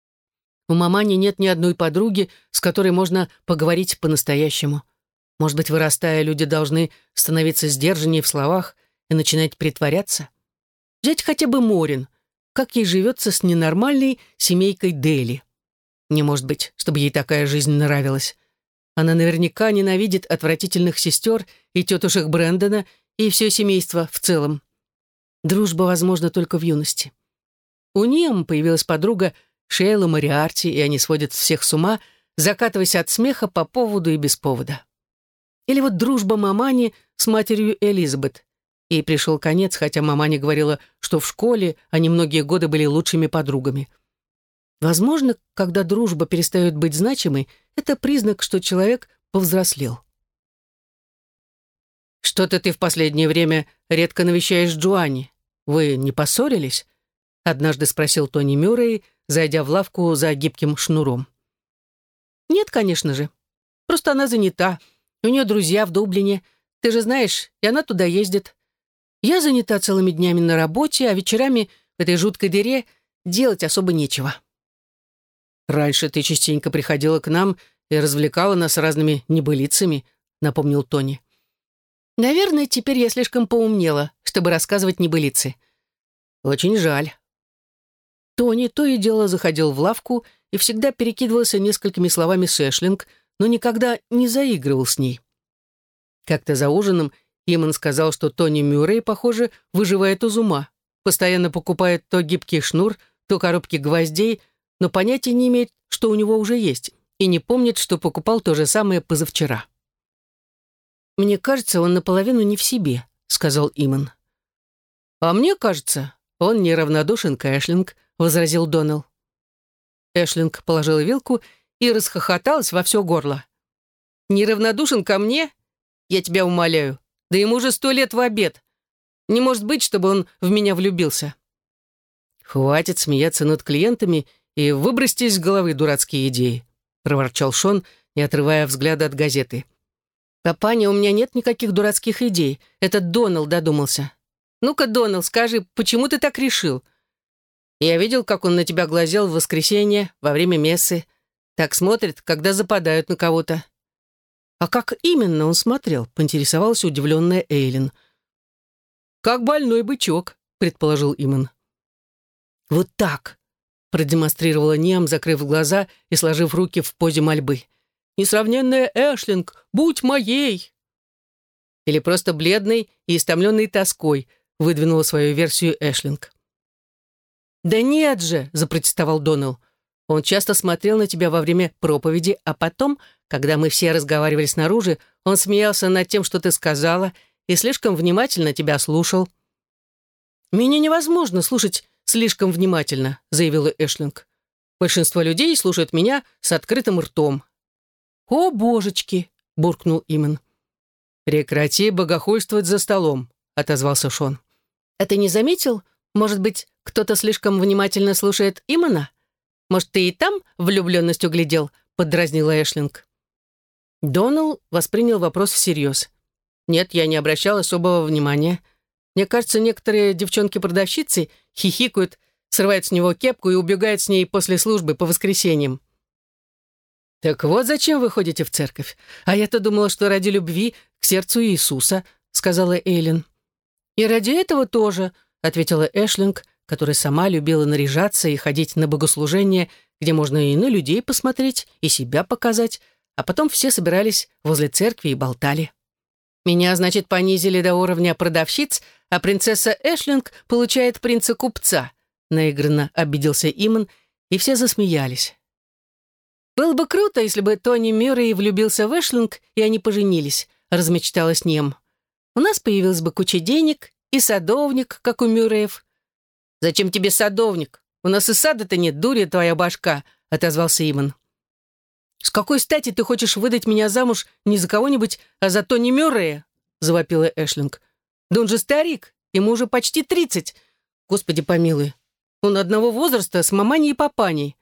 У мамани нет ни одной подруги, с которой можно поговорить по-настоящему. Может быть, вырастая, люди должны становиться сдержаннее в словах и начинать притворяться? Взять хотя бы Морин. Как ей живется с ненормальной семейкой Дейли? Не может быть, чтобы ей такая жизнь нравилась. Она наверняка ненавидит отвратительных сестер и тетушек Брэндона и все семейство в целом. Дружба возможна только в юности. У Ниам появилась подруга Шейла Мориарти, и они сводят всех с ума, закатываясь от смеха по поводу и без повода. Или вот дружба мамани с матерью Элизабет. Ей пришел конец, хотя маманя говорила, что в школе они многие годы были лучшими подругами. Возможно, когда дружба перестает быть значимой, это признак, что человек повзрослел. «Что-то ты в последнее время редко навещаешь Джоанни. Вы не поссорились?» — однажды спросил Тони Мюррей, зайдя в лавку за гибким шнуром. «Нет, конечно же. Просто она занята. У нее друзья в Дублине. Ты же знаешь, и она туда ездит. Я занята целыми днями на работе, а вечерами в этой жуткой дыре делать особо нечего». «Раньше ты частенько приходила к нам и развлекала нас разными небылицами», — напомнил Тони. «Наверное, теперь я слишком поумнела, чтобы рассказывать небылицы. Очень жаль». Тони то и дело заходил в лавку и всегда перекидывался несколькими словами с Эшлинг, но никогда не заигрывал с ней. Как-то за ужином Иман сказал, что Тони Мюррей, похоже, выживает из ума, постоянно покупает то гибкий шнур, то коробки гвоздей, но понятия не имеет, что у него уже есть, и не помнит, что покупал то же самое позавчера. «Мне кажется, он наполовину не в себе», — сказал Иман. «А мне кажется, он неравнодушен к Эшлинг», — возразил Доннелл. Эшлинг положила вилку и расхохоталась во все горло. «Неравнодушен ко мне? Я тебя умоляю. Да ему уже 100 лет в обед. Не может быть, чтобы он в меня влюбился». «Хватит смеяться над клиентами и выбросьте из головы дурацкие идеи», — проворчал Шон, не отрывая взгляда от газеты. «Папаня, у меня нет никаких дурацких идей. Этот Доннелл додумался. Ну-ка, Доннелл, скажи, почему ты так решил? Я видел, как он на тебя глазел в воскресенье во время мессы. Так смотрит, когда западают на кого-то». «А как именно он смотрел?» — поинтересовалась удивленная Эйлин. «Как больной бычок», — предположил Иман. «Вот так», — продемонстрировала Ниам, закрыв глаза и сложив руки в позе мольбы. «Несравненная Эшлинг, будь моей!» Или просто бледный и истомленный тоской, выдвинула свою версию Эшлинг. «Да нет же!» — запротестовал Доннелл. «Он часто смотрел на тебя во время проповеди, а потом, когда мы все разговаривали снаружи, он смеялся над тем, что ты сказала, и слишком внимательно тебя слушал». «Меня невозможно слушать слишком внимательно», — заявила Эшлинг. «Большинство людей слушают меня с открытым ртом». «О, божечки!» — буркнул Иман. «Прекрати богохульствовать за столом», — отозвался Шон. «А ты не заметил? Может быть, кто-то слишком внимательно слушает Имана? Может, ты и там влюбленность углядел?» — поддразнила Эшлинг. Доннелл воспринял вопрос всерьез. «Нет, я не обращал особого внимания. Мне кажется, некоторые девчонки-продавщицы хихикают, срывают с него кепку и убегают с ней после службы по воскресеньям». «Так вот зачем вы ходите в церковь? А я-то думала, что ради любви к сердцу Иисуса», — сказала Эйлин. «И ради этого тоже», — ответила Эшлинг, которая сама любила наряжаться и ходить на богослужения, где можно и на людей посмотреть, и себя показать, а потом все собирались возле церкви и болтали. «Меня, значит, понизили до уровня продавщиц, а принцесса Эшлинг получает принца-купца», — наигранно обиделся Иман, и все засмеялись. «Было бы круто, если бы Тони Мюррей влюбился в Эшлинг, и они поженились», — размечталась Нем. «У нас появилась бы куча денег и садовник, как у Мюрреев». «Зачем тебе садовник? У нас и сада-то нет, дуря твоя башка», — отозвался Иман. «С какой стати ты хочешь выдать меня замуж не за кого-нибудь, а за Тони Мюррея?» — завопила Эшлинг. «Да он же старик, ему уже почти 30. Господи помилуй, он одного возраста с маманей и папаней».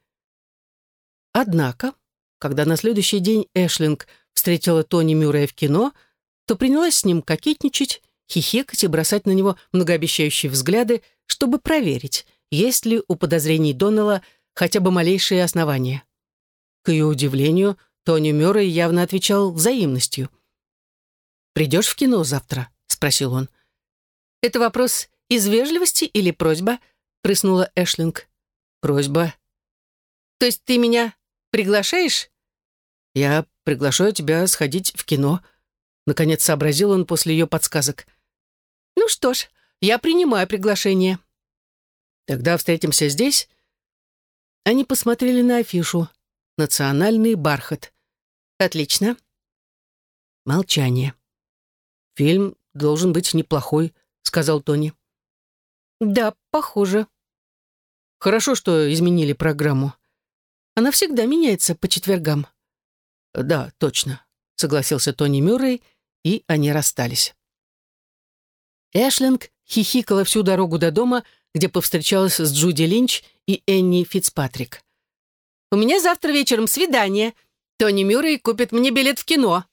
Однако, когда на следующий день Эшлинг встретила Тони Мюррея в кино, то принялась с ним кокетничать, хихикать и бросать на него многообещающие взгляды, чтобы проверить, есть ли у подозрений Доннелла хотя бы малейшие основания. К ее удивлению, Тони Мюррей явно отвечал взаимностью. «Придешь в кино завтра?» — спросил он. «Это вопрос из вежливости или просьба?» — прыснула Эшлинг. «Просьба». «То есть ты меня приглашаешь?» «Я приглашаю тебя сходить в кино», — наконец сообразил он после ее подсказок. «Ну что ж, я принимаю приглашение». «Тогда встретимся здесь?» Они посмотрели на афишу. «Национальный бархат». «Отлично». Молчание. «Фильм должен быть неплохой», — сказал Тони. «Да, похоже». «Хорошо, что изменили программу. Она всегда меняется по четвергам». «Да, точно», — согласился Тони Мюррей, и они расстались. Эшлинг хихикала всю дорогу до дома, где повстречалась с Джуди Линч и Энни Фицпатрик. «У меня завтра вечером свидание. Тони Мюррей купит мне билет в кино».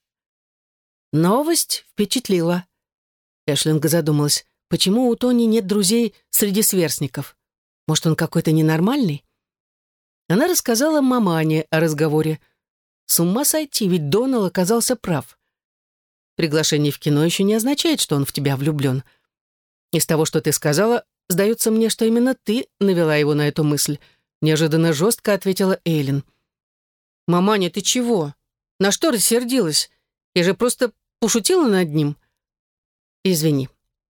Новость впечатлила. Эшлинг задумалась, почему у Тони нет друзей среди сверстников. Может, он какой-то ненормальный? Она рассказала мамане о разговоре. С ума сойти, ведь Доннелл оказался прав. Приглашение в кино еще не означает, что он в тебя влюблен. Из того, что ты сказала, сдается мне, что именно ты навела его на эту мысль. Неожиданно жестко ответила Эйлин. «Маманя, ты чего? На что рассердилась? Я же просто пошутила над ним». «Извини».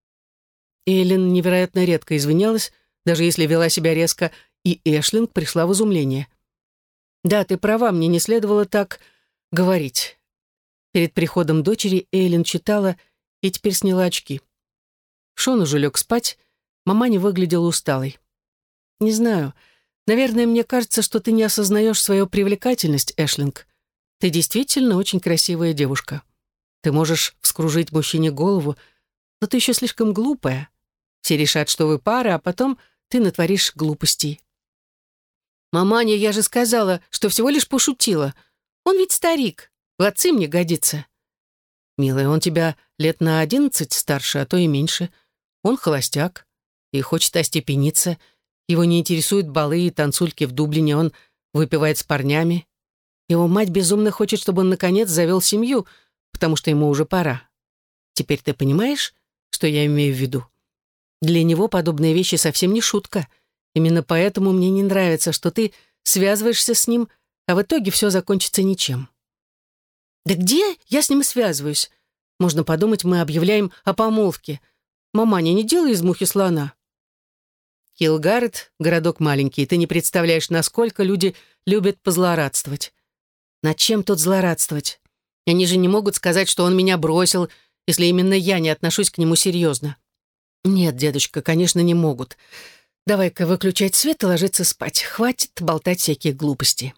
Эйлин невероятно редко извинялась, даже если вела себя резко, и Эшлинг пришла в изумление. «Да, ты права, мне не следовало так говорить». Перед приходом дочери Эйлин читала и теперь сняла очки. Шон уже лег спать, мама не выглядела усталой. «Не знаю, наверное, мне кажется, что ты не осознаешь свою привлекательность, Эшлинг. Ты действительно очень красивая девушка. Ты можешь вскружить мужчине голову, но ты еще слишком глупая. Все решат, что вы пара, а потом ты натворишь глупостей». «Маманя, я же сказала, что всего лишь пошутила. Он ведь старик, в отцы мне годится». «Милая, он тебя лет на 11 старше, а то и меньше. Он холостяк и хочет остепениться. Его не интересуют балы и танцульки в Дублине, он выпивает с парнями. Его мать безумно хочет, чтобы он наконец завел семью, потому что ему уже пора. Теперь ты понимаешь, что я имею в виду? Для него подобные вещи совсем не шутка. Именно поэтому мне не нравится, что ты связываешься с ним, а в итоге все закончится ничем». «Да где я с ним связываюсь? Можно подумать, мы объявляем о помолвке. Маманя, не делай из мухи слона». Килгарет — городок маленький, ты не представляешь, насколько люди любят позлорадствовать. Над чем тут злорадствовать? Они же не могут сказать, что он меня бросил, если именно я не отношусь к нему серьезно. Нет, дедушка, конечно, не могут. Давай-ка выключать свет и ложиться спать. Хватит болтать всякие глупости.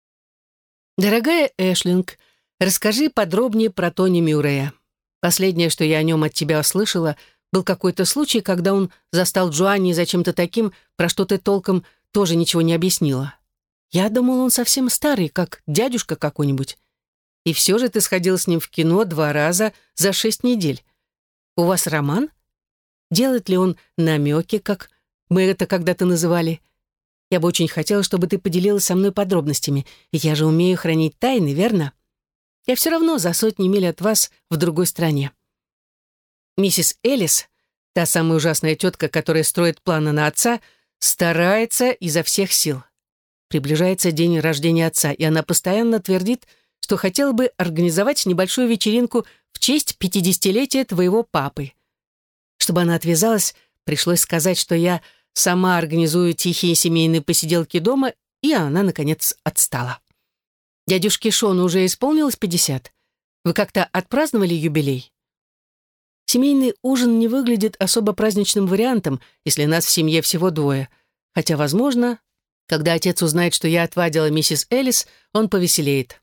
Дорогая Эшлинг, расскажи подробнее про Тони Мюррея. Последнее, что я о нем от тебя услышала, был какой-то случай, когда он застал Джоанни за чем-то таким, про что ты толком тоже ничего не объяснила. Я думала, он совсем старый, как дядюшка какой-нибудь. И все же ты сходила с ним в кино 2 раза за 6 недель. У вас роман? Делает ли он намеки, как мы это когда-то называли? Я бы очень хотела, чтобы ты поделилась со мной подробностями. Я же умею хранить тайны, верно? Я все равно за сотни миль от вас в другой стране. Миссис Элис, та самая ужасная тетка, которая строит планы на отца, старается изо всех сил. Приближается день рождения отца, и она постоянно твердит, что хотела бы организовать небольшую вечеринку в честь 50-летия твоего папы. Чтобы она отвязалась, пришлось сказать, что я сама организую тихие семейные посиделки дома, и она, наконец, отстала. Дядюшке Шону уже исполнилось 50. Вы как-то отпраздновали юбилей? Семейный ужин не выглядит особо праздничным вариантом, если нас в семье всего 2. Хотя, возможно, когда отец узнает, что я отвадила миссис Элис, он повеселеет.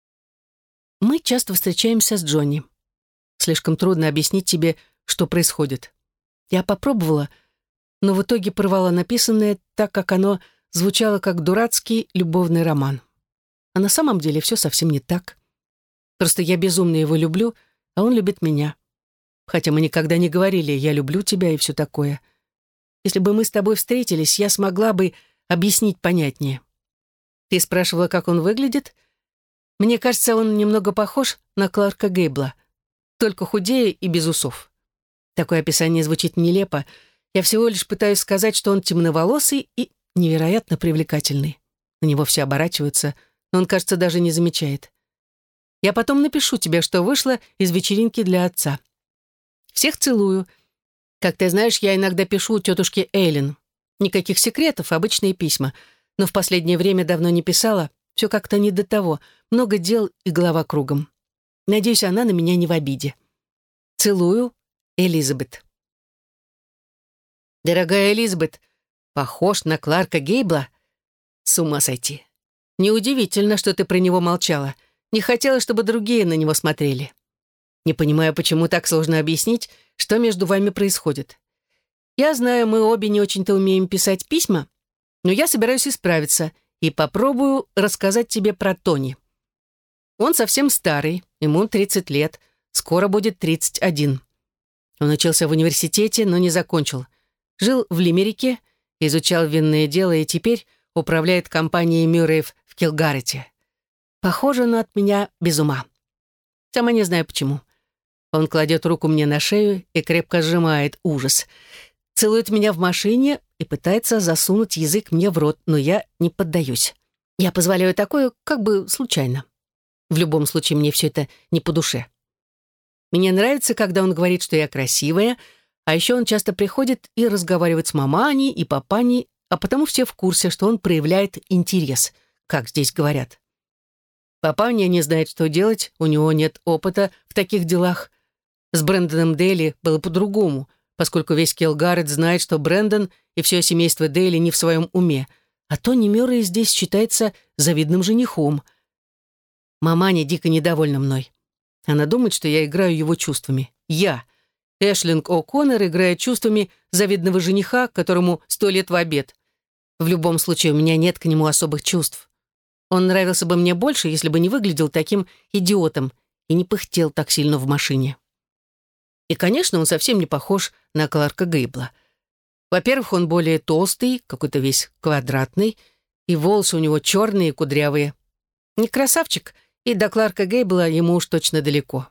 Мы часто встречаемся с Джонни. Слишком трудно объяснить тебе, что происходит. Я попробовала, но в итоге порвала написанное, так как оно звучало как дурацкий любовный роман. А на самом деле все совсем не так. Просто я безумно его люблю, а он любит меня. Хотя мы никогда не говорили «я люблю тебя» и все такое. Если бы мы с тобой встретились, я смогла бы объяснить понятнее. Ты спрашивала, как он выглядит? Мне кажется, он немного похож на Кларка Гейбла, только худее и без усов. Такое описание звучит нелепо. Я всего лишь пытаюсь сказать, что он темноволосый и невероятно привлекательный. На него все оборачиваются, но он, кажется, даже не замечает. Я потом напишу тебе, что вышло из вечеринки для отца. Всех целую. Как ты знаешь, я иногда пишу тетушке Эйлин. Никаких секретов, обычные письма. Но в последнее время давно не писала. Все как-то не до того. Много дел и голова кругом. Надеюсь, она на меня не в обиде. Целую, Элизабет. Дорогая Элизабет, похож на Кларка Гейбла? С ума сойти. Неудивительно, что ты про него молчала. Не хотела, чтобы другие на него смотрели. Не понимаю, почему так сложно объяснить, что между вами происходит. Я знаю, мы обе не очень-то умеем писать письма, но я собираюсь исправиться и попробую рассказать тебе про Тони. Он совсем старый, ему 30 лет, скоро будет 31. Он учился в университете, но не закончил. Жил в Лимерике, изучал винное дело и теперь управляет компанией Мюрреев в Килгарете. Похоже, он от меня без ума. Сама не знаю почему. Он кладет руку мне на шею и крепко сжимает. Ужас. Целует меня в машине и пытается засунуть язык мне в рот, но я не поддаюсь. Я позволяю такое как бы случайно. В любом случае, мне все это не по душе. Мне нравится, когда он говорит, что я красивая, а еще он часто приходит и разговаривает с маманей и папаней, а потому все в курсе, что он проявляет интерес, как здесь говорят. Папаня не знает, что делать, у него нет опыта в таких делах. С Брэндоном Дейли было по-другому, поскольку весь Килгарет знает, что Брэндон и все семейство Дейли не в своем уме, а Тони Мюррей здесь считается завидным женихом. Маманя дико недовольна мной. Она думает, что я играю его чувствами. Я, Эшлинг О'Коннор, играю чувствами завидного жениха, которому 100 лет в обед. В любом случае, у меня нет к нему особых чувств. Он нравился бы мне больше, если бы не выглядел таким идиотом и не пыхтел так сильно в машине. И, конечно, он совсем не похож на Кларка Гейбла. Во-первых, он более толстый, какой-то весь квадратный, и волосы у него черные и кудрявые. Не красавчик, и до Кларка Гейбла ему уж точно далеко.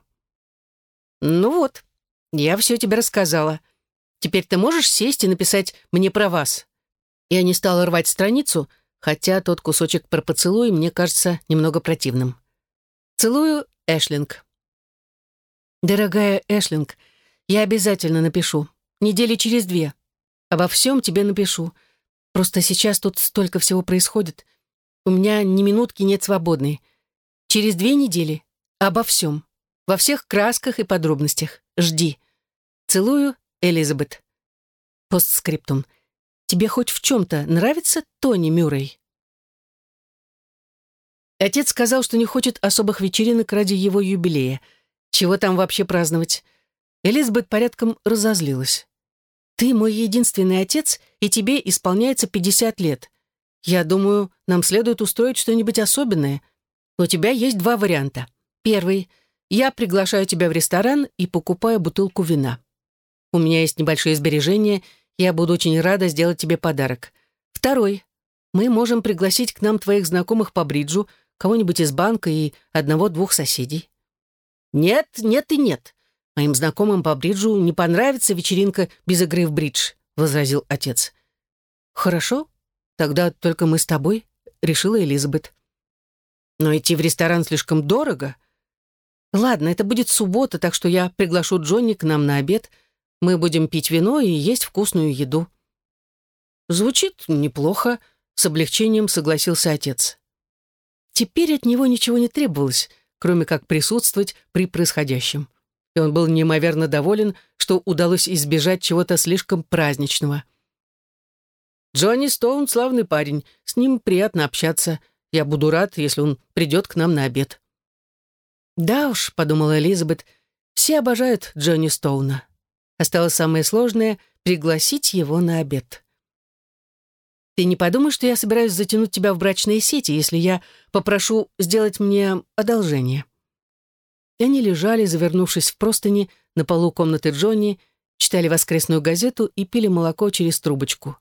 Ну вот, я все тебе рассказала. Теперь ты можешь сесть и написать мне про вас. Я не стала рвать страницу, хотя тот кусочек про поцелуй мне кажется немного противным. Целую, Эшлинг. Дорогая Эшлинг, я обязательно напишу. Недели через 2. Обо всем тебе напишу. Просто сейчас тут столько всего происходит. У меня ни минутки нет свободной. Через 2 недели. Обо всем. Во всех красках и подробностях. Жди. Целую, Элизабет. Постскриптум. Тебе хоть в чем-то нравится Тони Мюррей? Отец сказал, что не хочет особых вечеринок ради его юбилея. Чего там вообще праздновать? Элизабет порядком разозлилась. «Ты мой единственный отец, и тебе исполняется 50 лет. Я думаю, нам следует устроить что-нибудь особенное. У тебя есть 2 варианта. Первый. Я приглашаю тебя в ресторан и покупаю бутылку вина. У меня есть небольшие сбережения, я буду очень рада сделать тебе подарок. Второй. Мы можем пригласить к нам твоих знакомых по бриджу, кого-нибудь из банка и 1-2 соседей». «Нет, нет и нет. Моим знакомым по бриджу не понравится вечеринка без игры в бридж», — возразил отец. «Хорошо, тогда только мы с тобой», — решила Элизабет. «Но идти в ресторан слишком дорого». «Ладно, это будет суббота, так что я приглашу Джонни к нам на обед. Мы будем пить вино и есть вкусную еду». «Звучит неплохо», — с облегчением согласился отец. Теперь от него ничего не требовалось, кроме как присутствовать при происходящем. И он был неимоверно доволен, что удалось избежать чего-то слишком праздничного. «Джонни Стоун — славный парень, с ним приятно общаться. Я буду рад, если он придет к нам на обед». «Да уж», — подумала Элизабет, — «все обожают Джонни Стоуна. Осталось самое сложное — пригласить его на обед». «Ты не подумай, что я собираюсь затянуть тебя в брачные сети, если я попрошу сделать мне одолжение». И они лежали, завернувшись в простыни, на полу комнаты Джонни, читали воскресную газету и пили молоко через трубочку.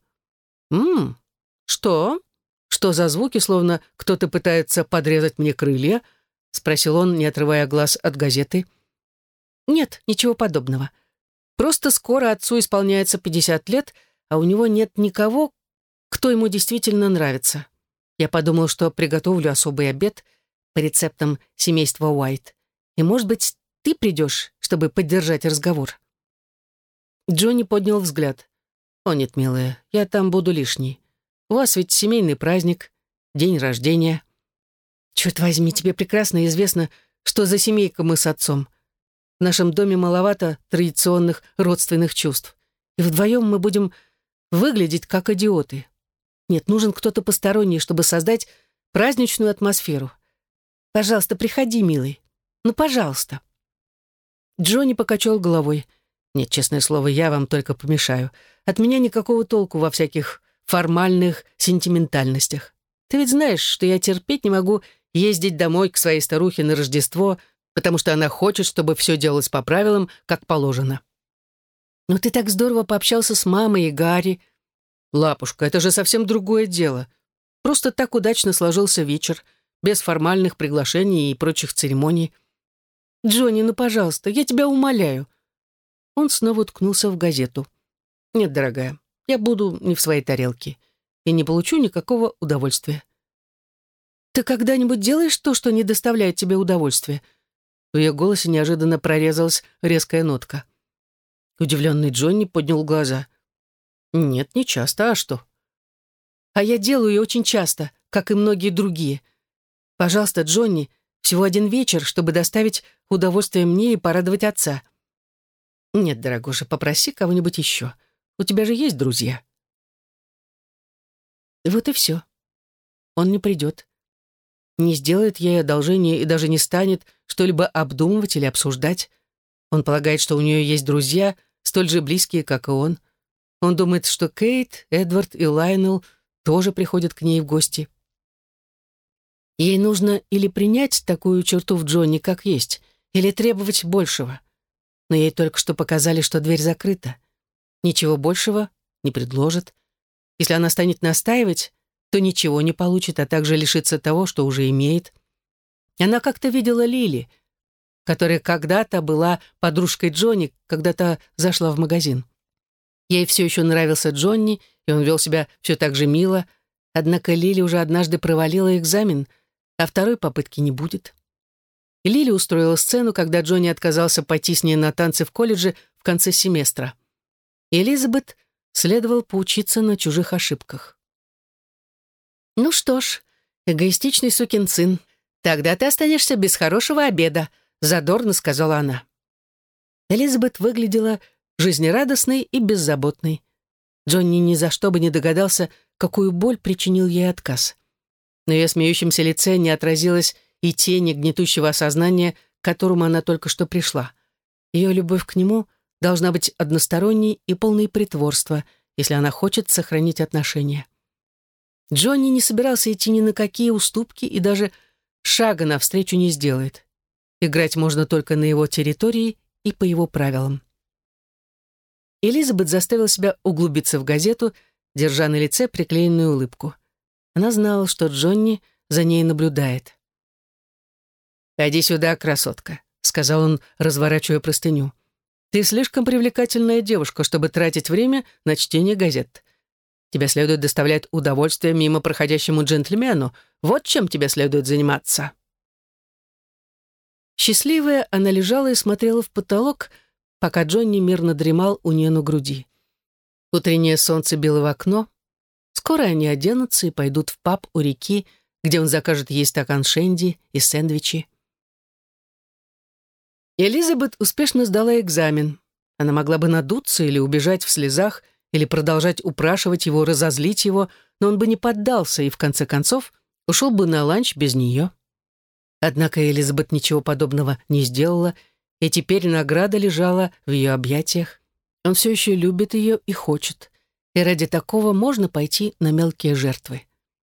Что? Что за звуки, словно кто-то пытается подрезать мне крылья?» — спросил он, не отрывая глаз от газеты. «Нет, ничего подобного. Просто скоро отцу исполняется 50 лет, а у него нет никого, кто ему действительно нравится. Я подумал, что приготовлю особый обед по рецептам семейства Уайт. И, может быть, ты придешь, чтобы поддержать разговор?» Джонни поднял взгляд. «О нет, милая, я там буду лишний. У вас ведь семейный праздник, день рождения. Черт возьми, тебе прекрасно известно, что за семейка мы с отцом. В нашем доме маловато традиционных родственных чувств. И вдвоем мы будем выглядеть как идиоты. Нет, нужен кто-то посторонний, чтобы создать праздничную атмосферу. Пожалуйста, приходи, милый. Ну, пожалуйста». Джонни покачал головой. «Нет, честное слово, я вам только помешаю. От меня никакого толку во всяких формальных сентиментальностях. Ты ведь знаешь, что я терпеть не могу ездить домой к своей старухе на Рождество, потому что она хочет, чтобы все делалось по правилам, как положено». «Но ты так здорово пообщался с мамой и Гарри». «Лапушка, это же совсем другое дело. Просто так удачно сложился вечер, без формальных приглашений и прочих церемоний». «Джонни, ну, пожалуйста, я тебя умоляю». Он снова уткнулся в газету. «Нет, дорогая, я буду не в своей тарелке и не получу никакого удовольствия». «Ты когда-нибудь делаешь то, что не доставляет тебе удовольствия?» В ее голосе неожиданно прорезалась резкая нотка. Удивленный Джонни поднял глаза. «Нет, не часто, а что?» «А я делаю ее очень часто, как и многие другие. Пожалуйста, Джонни, всего 1 вечер, чтобы доставить удовольствие мне и порадовать отца». «Нет, дорогуша, попроси кого-нибудь еще. У тебя же есть друзья». Вот и все. Он не придет. Не сделает ей одолжение и даже не станет что-либо обдумывать или обсуждать. Он полагает, что у нее есть друзья, столь же близкие, как и он. Он думает, что Кейт, Эдвард и Лайонел тоже приходят к ней в гости. Ей нужно или принять такую черту в Джонни, как есть, или требовать большего. Но ей только что показали, что дверь закрыта. Ничего большего не предложат. Если она станет настаивать, то ничего не получит, а также лишится того, что уже имеет. Она как-то видела Лили, которая когда-то была подружкой Джонни, когда-то зашла в магазин. Ей все еще нравился Джонни, и он вел себя все так же мило, однако Лили уже однажды провалила экзамен, а второй попытки не будет. И Лили устроила сцену, когда Джонни отказался пойти с ней на танцы в колледже в конце семестра. И Элизабет следовало поучиться на чужих ошибках. «Ну что ж, эгоистичный сукин сын, тогда ты останешься без хорошего обеда», задорно сказала она. Элизабет выглядела жизнерадостной и беззаботной. Джонни ни за что бы не догадался, какую боль причинил ей отказ. На ее смеющемся лице не отразилось и тени гнетущего осознания, к которому она только что пришла. Ее любовь к нему должна быть односторонней и полной притворства, если она хочет сохранить отношения. Джонни не собирался идти ни на какие уступки и даже шага навстречу не сделает. Играть можно только на его территории и по его правилам. Элизабет заставила себя углубиться в газету, держа на лице приклеенную улыбку. Она знала, что Джонни за ней наблюдает. «Пойди сюда, красотка», — сказал он, разворачивая простыню. «Ты слишком привлекательная девушка, чтобы тратить время на чтение газет. Тебе следует доставлять удовольствие мимо проходящему джентльмену. Вот чем тебе следует заниматься». Счастливая, она лежала и смотрела в потолок, пока Джонни мирно дремал у нее на груди. Утреннее солнце било в окно. Скоро они оденутся и пойдут в паб у реки, где он закажет ей стакан шенди и сэндвичи. Элизабет успешно сдала экзамен. Она могла бы надуться или убежать в слезах, или продолжать упрашивать его, разозлить его, но он бы не поддался и, в конце концов, ушел бы на ланч без нее. Однако Элизабет ничего подобного не сделала, и теперь награда лежала в ее объятиях. Он все еще любит ее и хочет, и ради такого можно пойти на мелкие жертвы.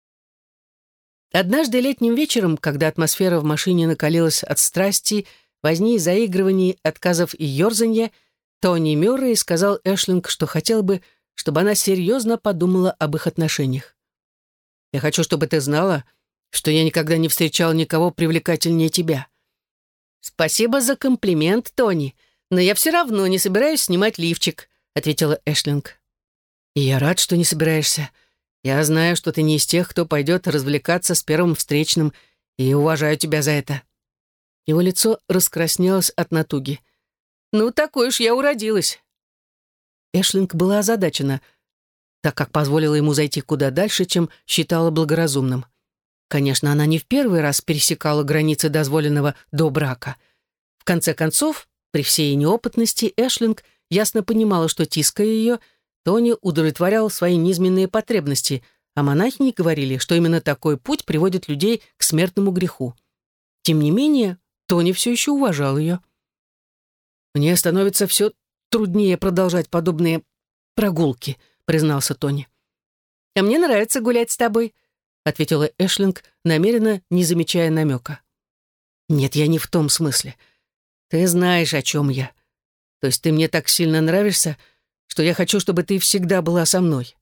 Однажды летним вечером, когда атмосфера в машине накалилась от страсти, возни, заигрываний, отказов и ерзанья, Тони Мюррей сказал Эшлинг, что хотел бы, чтобы она серьезно подумала об их отношениях. «Я хочу, чтобы ты знала, что я никогда не встречал никого привлекательнее тебя». «Спасибо за комплимент, Тони, но я все равно не собираюсь снимать лифчик», ответила Эшлинг. «И я рад, что не собираешься. Я знаю, что ты не из тех, кто пойдет развлекаться с первым встречным, и уважаю тебя за это». Его лицо раскраснелось от натуги. «Ну, такой уж я уродилась». Эшлинг была озадачена, так как позволила ему зайти куда дальше, чем считала благоразумным. Конечно, она не в первый раз пересекала границы дозволенного до брака. В конце концов, при всей неопытности, Эшлинг ясно понимала, что, тиская ее, Тони удовлетворял свои низменные потребности, а монахини говорили, что именно такой путь приводит людей к смертному греху. Тем не менее, Тони все еще уважал ее. «Мне становится все труднее продолжать подобные прогулки», признался Тони. «А мне нравится гулять с тобой», ответила Эшлинг, намеренно не замечая намека. «Нет, я не в том смысле. Ты знаешь, о чем я. То есть ты мне так сильно нравишься, что я хочу, чтобы ты всегда была со мной».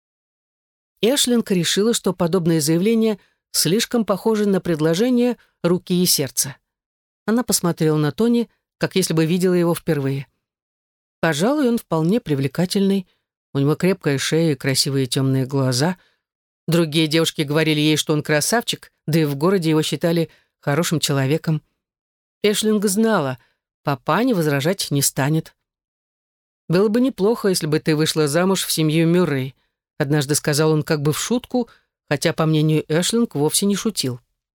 Эшлинг решила, что подобное заявление слишком похоже на предложение руки и сердца. Она посмотрела на Тони, как если бы видела его впервые. Пожалуй, он вполне привлекательный. У него крепкая шея и красивые темные глаза. Другие девушки говорили ей, что он красавчик, да и в городе его считали хорошим человеком. Эшлинг знала, папаня возражать не станет. «Было бы неплохо, если бы ты вышла замуж в семью Мюррей», однажды сказал он как бы в шутку, хотя, по мнению Эшлинг, вовсе не шутил.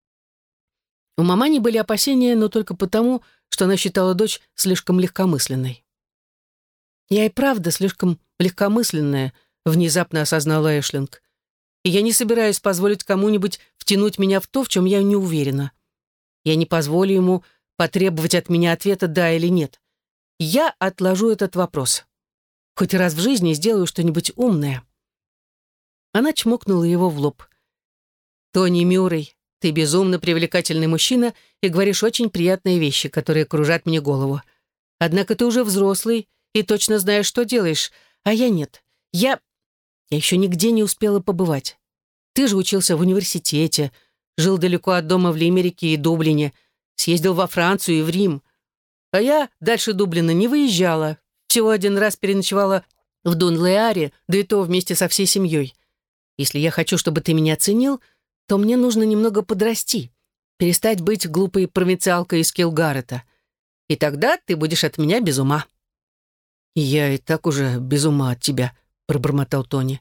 У мамани были опасения, но только потому, что она считала дочь слишком легкомысленной. «Я и правда слишком легкомысленная», внезапно осознала Эшлинг. «И я не собираюсь позволить кому-нибудь втянуть меня в то, в чем я не уверена. Я не позволю ему потребовать от меня ответа «да» или «нет». Я отложу этот вопрос. Хоть раз в жизни сделаю что-нибудь умное». Она чмокнула его в лоб. «Тони Мюррей, ты безумно привлекательный мужчина и говоришь очень приятные вещи, которые кружат мне голову. Однако ты уже взрослый и точно знаешь, что делаешь, а я нет. Я еще нигде не успела побывать. Ты же учился в университете, жил далеко от дома в Лимерике и Дублине, съездил во Францию и в Рим. А я дальше Дублина не выезжала, всего один раз переночевала в Дунлеаре, да и то вместе со всей семьей. Если я хочу, чтобы ты меня ценил, то мне нужно немного подрасти, перестать быть глупой провинциалкой из Килгарета. И тогда ты будешь от меня без ума». «И я и так уже без ума от тебя», пробормотал Тони.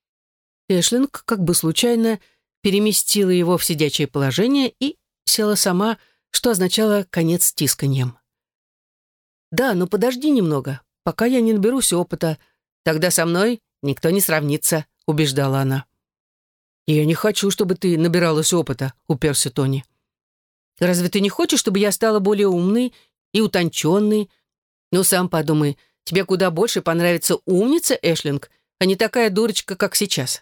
Эшлинг как бы случайно переместила его в сидячее положение и села сама, что означало конец тисканьем. «Да, но подожди немного, пока я не наберусь опыта. Тогда со мной никто не сравнится», — убеждала она. «Я не хочу, чтобы ты набиралась опыта», — уперся Тони. «Разве ты не хочешь, чтобы я стала более умной и утонченной? Ну, сам подумай, тебе куда больше понравится умница, Эшлинг, а не такая дурочка, как сейчас».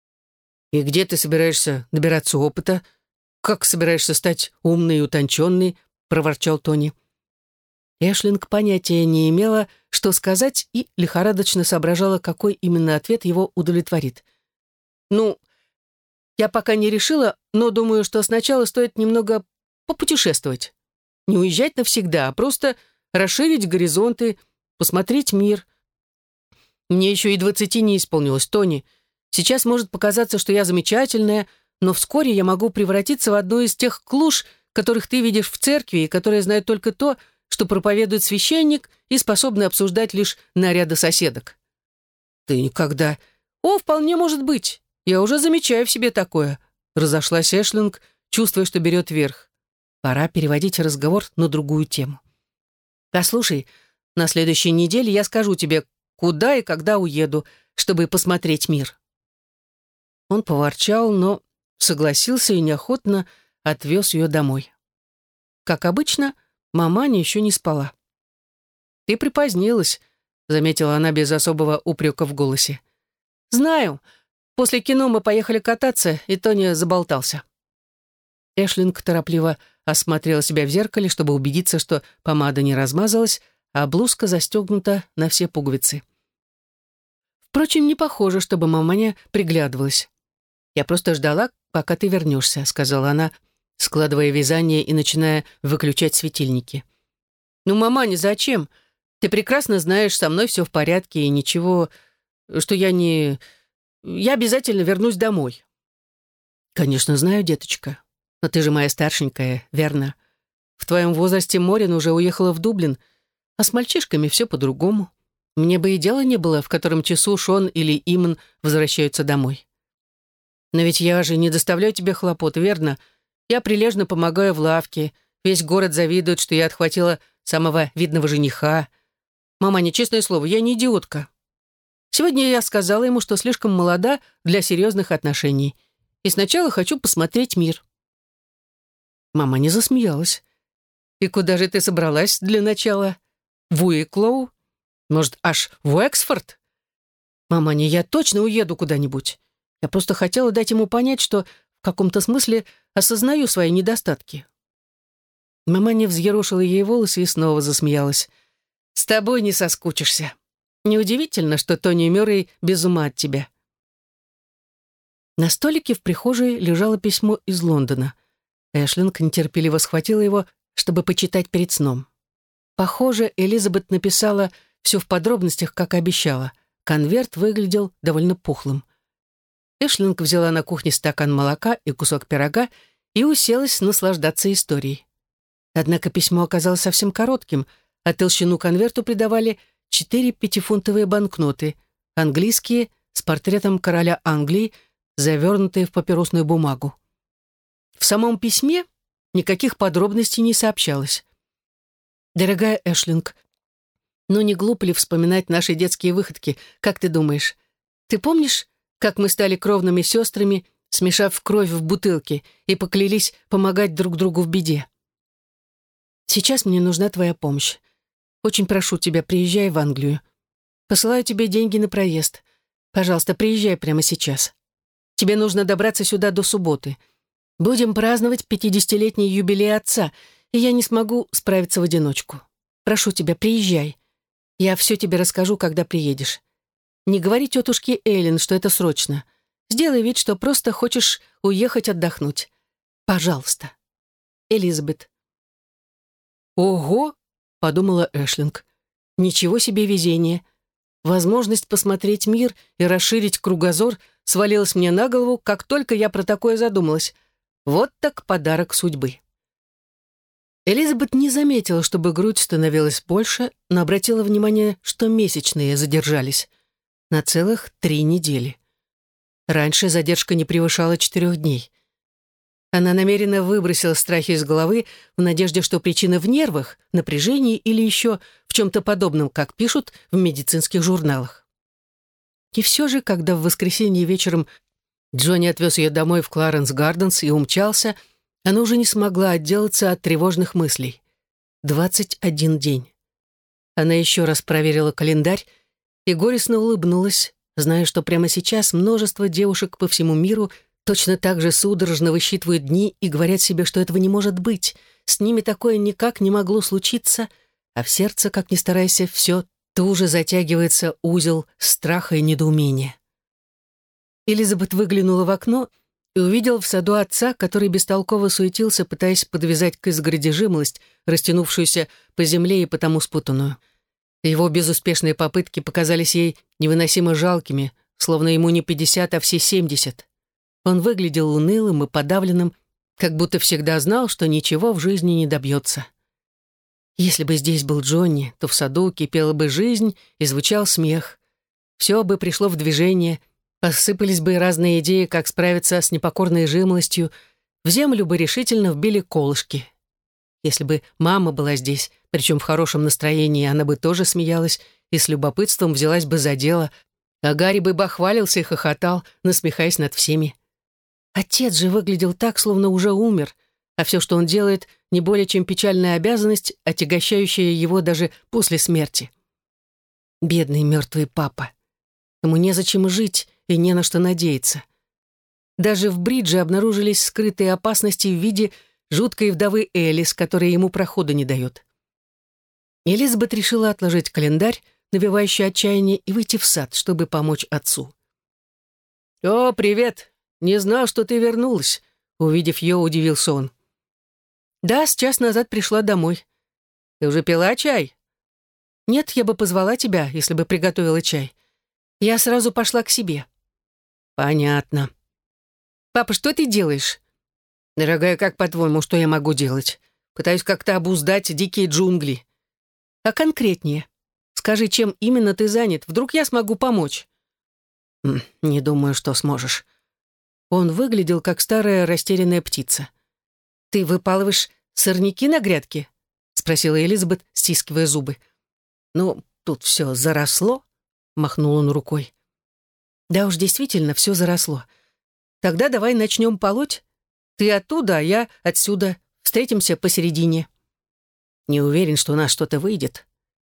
«И где ты собираешься набираться опыта? Как собираешься стать умной и утонченной?» — проворчал Тони. Эшлинг понятия не имела, что сказать, и лихорадочно соображала, какой именно ответ его удовлетворит. «Ну, я пока не решила, но думаю, что сначала стоит немного попутешествовать. Не уезжать навсегда, а просто расширить горизонты, посмотреть мир. Мне еще и 20 не исполнилось, Тони. Сейчас может показаться, что я замечательная, но вскоре я могу превратиться в одну из тех клуш, которых ты видишь в церкви и которые знают только то, что проповедует священник и способны обсуждать лишь наряды соседок. Ты никогда... О, вполне может быть. Я уже замечаю в себе такое. Разошлась Эшлинг, чувствуя, что берет верх. Пора переводить разговор на другую тему. Послушай, на следующей неделе я скажу тебе, куда и когда уеду, чтобы посмотреть мир. Он поворчал, но согласился и неохотно отвез ее домой. Как обычно, маманя еще не спала. «Ты припозднилась», — заметила она без особого упрека в голосе. «Знаю. После кино мы поехали кататься, и Тони заболтался». Эшлинг торопливо осмотрела себя в зеркале, чтобы убедиться, что помада не размазалась, а блузка застегнута на все пуговицы. Впрочем, не похоже, чтобы маманя приглядывалась. «Я просто ждала, пока ты вернешься», — сказала она, складывая вязание и начиная выключать светильники. «Ну, маманя, зачем? Ты прекрасно знаешь, со мной все в порядке, и ничего, что я не... Я обязательно вернусь домой». «Конечно, знаю, деточка. Но ты же моя старшенькая, верно? В твоем возрасте Морин уже уехала в Дублин, а с мальчишками все по-другому. Мне бы и дела не было, в котором часу Шон или Иман возвращаются домой. Но ведь я же не доставляю тебе хлопот, верно? Я прилежно помогаю в лавке. Весь город завидует, что я отхватила самого видного жениха. Маманя, честное слово, я не идиотка. Сегодня я сказала ему, что слишком молода для серьезных отношений. И сначала хочу посмотреть мир». Мама не засмеялась. «И куда же ты собралась для начала? В Уиклоу? Может, аж в Эксфорд?» «Маманя, я точно уеду куда-нибудь. Я просто хотела дать ему понять, что в каком-то смысле осознаю свои недостатки». Маманя взъерошила ей волосы и снова засмеялась. «С тобой не соскучишься. Неудивительно, что Тони Мюррей без ума от тебя». На столике в прихожей лежало письмо из Лондона. Эшлинг нетерпеливо схватила его, чтобы почитать перед сном. Похоже, Элизабет написала все в подробностях, как обещала. Конверт выглядел довольно пухлым. Эшлинг взяла на кухне стакан молока и кусок пирога и уселась наслаждаться историей. Однако письмо оказалось совсем коротким, а толщину конверту придавали 4 пятифунтовые банкноты, английские, с портретом короля Англии, завернутые в папиросную бумагу. В самом письме никаких подробностей не сообщалось. «Дорогая Эшлинг, ну не глупо ли вспоминать наши детские выходки, как ты думаешь? Ты помнишь, как мы стали кровными сестрами, смешав кровь в бутылке, и поклялись помогать друг другу в беде? Сейчас мне нужна твоя помощь. Очень прошу тебя, приезжай в Англию. Посылаю тебе деньги на проезд. Пожалуйста, приезжай прямо сейчас. Тебе нужно добраться сюда до субботы. Будем праздновать 50-летний юбилей отца, и я не смогу справиться в одиночку. Прошу тебя, приезжай. Я все тебе расскажу, когда приедешь. Не говори тетушке Эллен, что это срочно. Сделай вид, что просто хочешь уехать отдохнуть. Пожалуйста. Элизабет». «Ого!» — подумала Эшлинг. «Ничего себе везение. Возможность посмотреть мир и расширить кругозор свалилась мне на голову, как только я про такое задумалась. Вот так подарок судьбы». Элизабет не заметила, чтобы грудь становилась больше, но обратила внимание, что месячные задержались. На целых 3 недели. Раньше задержка не превышала 4 дней. Она намеренно выбросила страхи из головы в надежде, что причина в нервах, напряжении или еще в чем-то подобном, как пишут в медицинских журналах. И все же, когда в воскресенье вечером Джонни отвез ее домой в Кларенс-Гарденс и умчался, она уже не смогла отделаться от тревожных мыслей. 21 день. Она еще раз проверила календарь и горестно улыбнулась, зная, что прямо сейчас множество девушек по всему миру точно так же судорожно высчитывают дни и говорят себе, что этого не может быть, с ними такое никак не могло случиться, а в сердце, как ни старайся, все туже затягивается узел страха и недоумения. Элизабет выглянула в окно и увидела в саду отца, который бестолково суетился, пытаясь подвязать к изгороди жимолость, растянувшуюся по земле и потому спутанную. Его безуспешные попытки показались ей невыносимо жалкими, словно ему не 50, а все 70. Он выглядел унылым и подавленным, как будто всегда знал, что ничего в жизни не добьется. Если бы здесь был Джонни, то в саду кипела бы жизнь и звучал смех. Все бы пришло в движение, посыпались бы разные идеи, как справиться с непокорной жимолостью, в землю бы решительно вбили колышки. Если бы мама была здесь, причем в хорошем настроении, она бы тоже смеялась и с любопытством взялась бы за дело, а Гарри бы бахвалился и хохотал, насмехаясь над всеми. Отец же выглядел так, словно уже умер, а все, что он делает, не более чем печальная обязанность, отягощающая его даже после смерти. Бедный мертвый папа. Ему незачем жить и не на что надеяться. Даже в бридже обнаружились скрытые опасности в виде жуткой вдовы Элис, которая ему прохода не дает. Элизабет решила отложить календарь, навевающий отчаяние, и выйти в сад, чтобы помочь отцу. «О, привет! Не знал, что ты вернулась», — увидев ее, удивился он. «Да, с час назад пришла домой. Ты уже пила чай?» «Нет, я бы позвала тебя, если бы приготовила чай. Я сразу пошла к себе». «Понятно». «Папа, что ты делаешь?» «Дорогая, как по-твоему, что я могу делать? Пытаюсь как-то обуздать дикие джунгли». «А конкретнее? Скажи, чем именно ты занят? Вдруг я смогу помочь?» «Не думаю, что сможешь». Он выглядел, как старая растерянная птица. «Ты выпалываешь сорняки на грядке?» — спросила Элизабет, стискивая зубы. «Ну, тут все заросло», — махнул он рукой. «Да уж, действительно, все заросло. Тогда давай начнем полоть. Ты оттуда, а я отсюда. Встретимся посередине». «Не уверен, что у нас что-то выйдет».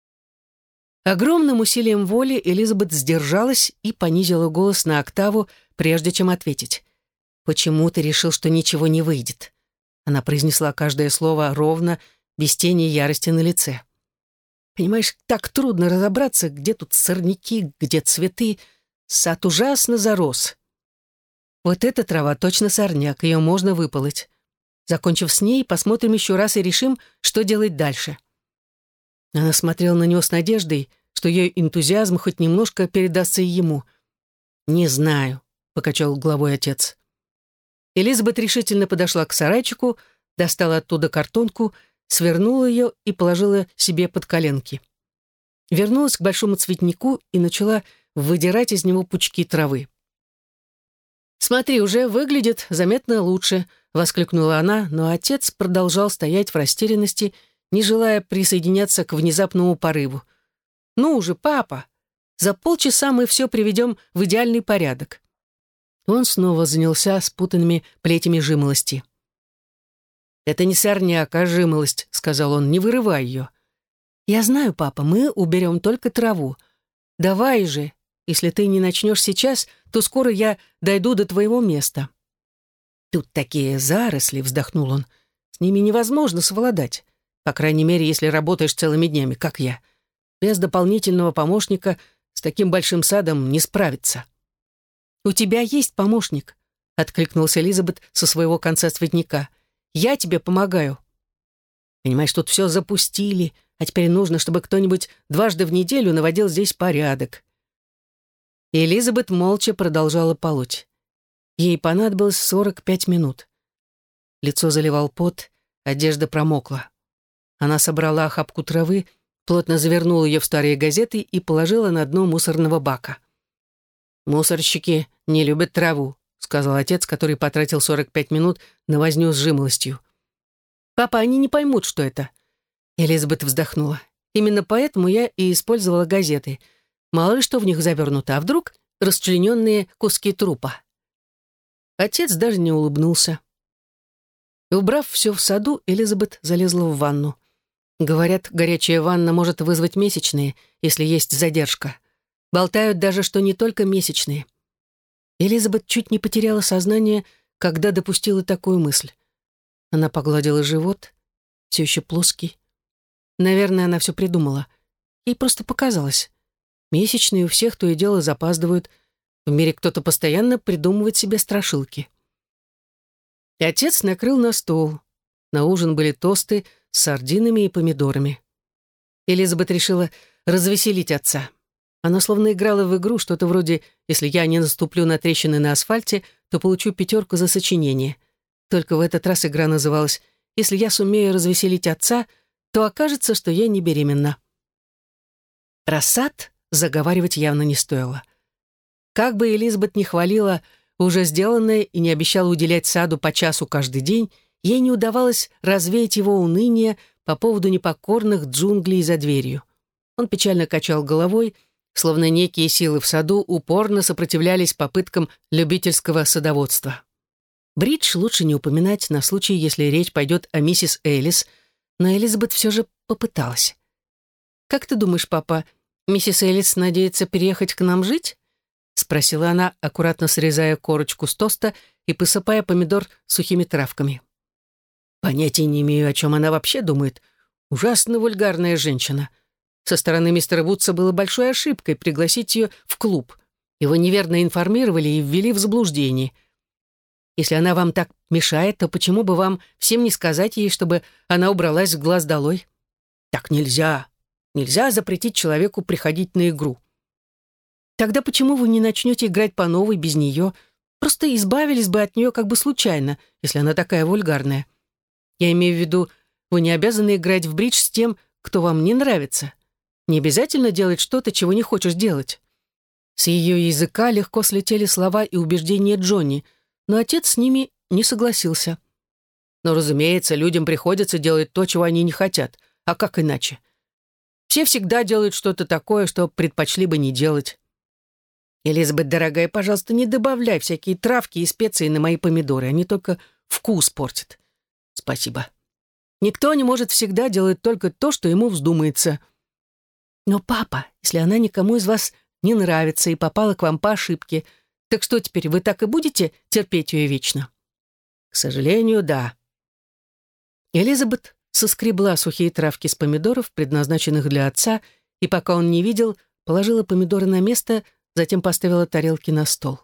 Огромным усилием воли Элизабет сдержалась и понизила голос на октаву, прежде чем ответить. «Почему ты решил, что ничего не выйдет?» Она произнесла каждое слово ровно, без тени ярости на лице. «Понимаешь, так трудно разобраться, где тут сорняки, где цветы. Сад ужасно зарос. Вот эта трава точно сорняк, ее можно выполоть. Закончив с ней, посмотрим еще раз и решим, что делать дальше». Она смотрела на него с надеждой, что ее энтузиазм хоть немножко передастся и ему. «Не знаю», — покачал головой отец. Элизабет решительно подошла к сарайчику, достала оттуда картонку, свернула ее и положила себе под коленки. Вернулась к большому цветнику и начала выдирать из него пучки травы. «Смотри, уже выглядит заметно лучше», — воскликнула она, но отец продолжал стоять в растерянности, не желая присоединяться к внезапному порыву. «Ну уже, папа, за полчаса мы все приведем в идеальный порядок». Он снова занялся спутанными плетями жимолости. «Это не сорняк, а жимолость», — сказал он, — «не вырывай ее». «Я знаю, папа, мы уберем только траву. Давай же, если ты не начнешь сейчас, то скоро я дойду до твоего места». «Тут такие заросли», — вздохнул он, — «с ними невозможно совладать, по крайней мере, если работаешь целыми днями, как я. Без дополнительного помощника с таким большим садом не справиться». «У тебя есть помощник», — откликнулся Элизабет со своего конца цветника. «Я тебе помогаю». «Понимаешь, тут все запустили, а теперь нужно, чтобы кто-нибудь дважды в неделю наводил здесь порядок». И Элизабет молча продолжала полоть. Ей понадобилось 45 минут. Лицо заливал пот, одежда промокла. Она собрала охапку травы, плотно завернула ее в старые газеты и положила на дно мусорного бака. «Мусорщики не любят траву», — сказал отец, который потратил 45 минут на возню с жимолостью. «Папа, они не поймут, что это». Элизабет вздохнула. «Именно поэтому я и использовала газеты. Мало ли что в них завернуто, а вдруг расчлененные куски трупа». Отец даже не улыбнулся. Убрав все в саду, Элизабет залезла в ванну. Говорят, горячая ванна может вызвать месячные, если есть задержка. Болтают даже, что не только месячные. Элизабет чуть не потеряла сознание, когда допустила такую мысль. Она погладила живот, все еще плоский. Наверное, она все придумала. Ей просто показалось. Месячные у всех то и дело запаздывают. В мире кто-то постоянно придумывает себе страшилки. И отец накрыл на стол. На ужин были тосты с сардинами и помидорами. Элизабет решила развеселить отца. Она словно играла в игру, что-то вроде «если я не наступлю на трещины на асфальте, то получу 5 за сочинение». Только в этот раз игра называлась «если я сумею развеселить отца, то окажется, что я не беременна». Про сад заговаривать явно не стоило. Как бы Элизабет ни хвалила уже сделанное и не обещала уделять саду по часу каждый день, ей не удавалось развеять его уныние по поводу непокорных джунглей за дверью. Он печально качал головой, словно некие силы в саду упорно сопротивлялись попыткам любительского садоводства. Бридж лучше не упоминать на случай, если речь пойдет о миссис Элис, но Элизабет все же попыталась. «Как ты думаешь, папа, миссис Элис надеется переехать к нам жить?» — спросила она, аккуратно срезая корочку с тоста и посыпая помидор сухими травками. «Понятия не имею, о чем она вообще думает. Ужасно вульгарная женщина. Со стороны мистера Вудса было большой ошибкой пригласить ее в клуб. Его неверно информировали и ввели в заблуждение. Если она вам так мешает, то почему бы вам всем не сказать ей, чтобы она убралась с глаз долой? Так нельзя. Нельзя запретить человеку приходить на игру. Тогда почему вы не начнете играть по новой без нее? Просто избавились бы от нее как бы случайно, если она такая вульгарная. Я имею в виду, вы не обязаны играть в бридж с тем, кто вам не нравится. Не обязательно делать что-то, чего не хочешь делать». С ее языка легко слетели слова и убеждения Джонни, но отец с ними не согласился. Но, разумеется, людям приходится делать то, чего они не хотят. А как иначе? Все всегда делают что-то такое, что предпочли бы не делать. «Элизабет, дорогая, пожалуйста, не добавляй всякие травки и специи на мои помидоры. Они только вкус портят». «Спасибо. Никто не может всегда делать только то, что ему вздумается». «Но, папа, если она никому из вас не нравится и попала к вам по ошибке, так что теперь, вы так и будете терпеть ее вечно?» «К сожалению, да». Элизабет соскребла сухие травки с помидоров, предназначенных для отца, и пока он не видел, положила помидоры на место, затем поставила тарелки на стол.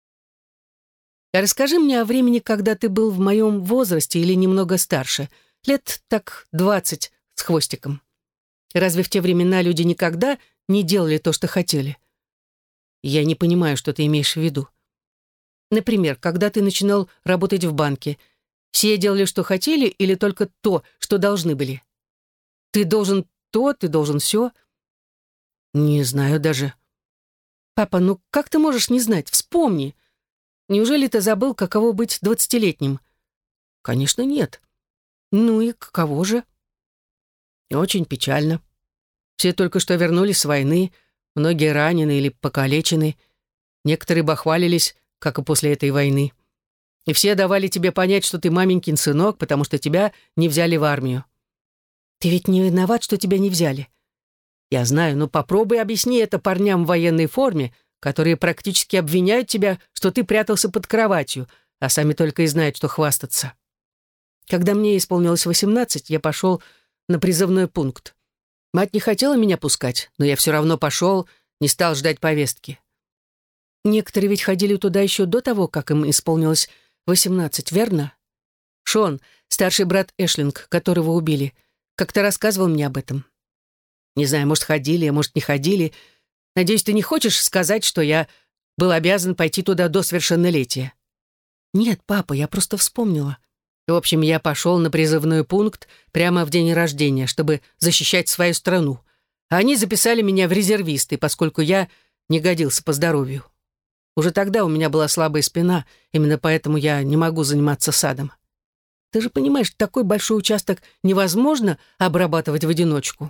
«Расскажи мне о времени, когда ты был в моем возрасте или немного старше, лет так 20 с хвостиком. Разве в те времена люди никогда не делали то, что хотели?» «Я не понимаю, что ты имеешь в виду». «Например, когда ты начинал работать в банке, все делали, что хотели, или только то, что должны были? Ты должен то, ты должен сё?» «Не знаю даже». «Папа, ну как ты можешь не знать? Вспомни. Неужели ты забыл, каково быть 20-летним?» «Конечно, нет». «Ну и каково же?» «Очень печально. Все только что вернулись с войны, многие ранены или покалечены. Некоторые бахвалились, как и после этой войны. И все давали тебе понять, что ты маменькин сынок, потому что тебя не взяли в армию». «Ты ведь не виноват, что тебя не взяли». «Я знаю, но попробуй объясни это парням в военной форме, которые практически обвиняют тебя, что ты прятался под кроватью, а сами только и знают, что хвастаться. Когда мне исполнилось 18, я пошел на призывной пункт. Мать не хотела меня пускать, но я все равно пошел, не стал ждать повестки. Некоторые ведь ходили туда еще до того, как им исполнилось 18, верно? Шон, старший брат Эшлинг, которого убили, как-то рассказывал мне об этом. Не знаю, может, ходили, а может, не ходили. Надеюсь, ты не хочешь сказать, что я был обязан пойти туда до совершеннолетия?» «Нет, папа, я просто вспомнила. В общем, я пошел на призывной пункт прямо в день рождения, чтобы защищать свою страну. А они записали меня в резервисты, поскольку я не годился по здоровью. Уже тогда у меня была слабая спина, именно поэтому я не могу заниматься садом. Ты же понимаешь, такой большой участок невозможно обрабатывать в одиночку.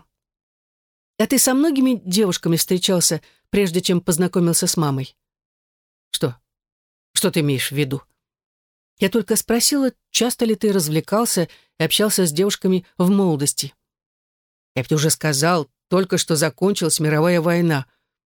А ты со многими девушками встречался, прежде чем познакомился с мамой? Что? Что ты имеешь в виду? Я только спросила, часто ли ты развлекался и общался с девушками в молодости. Я ведь уже сказал, только что закончилась мировая война.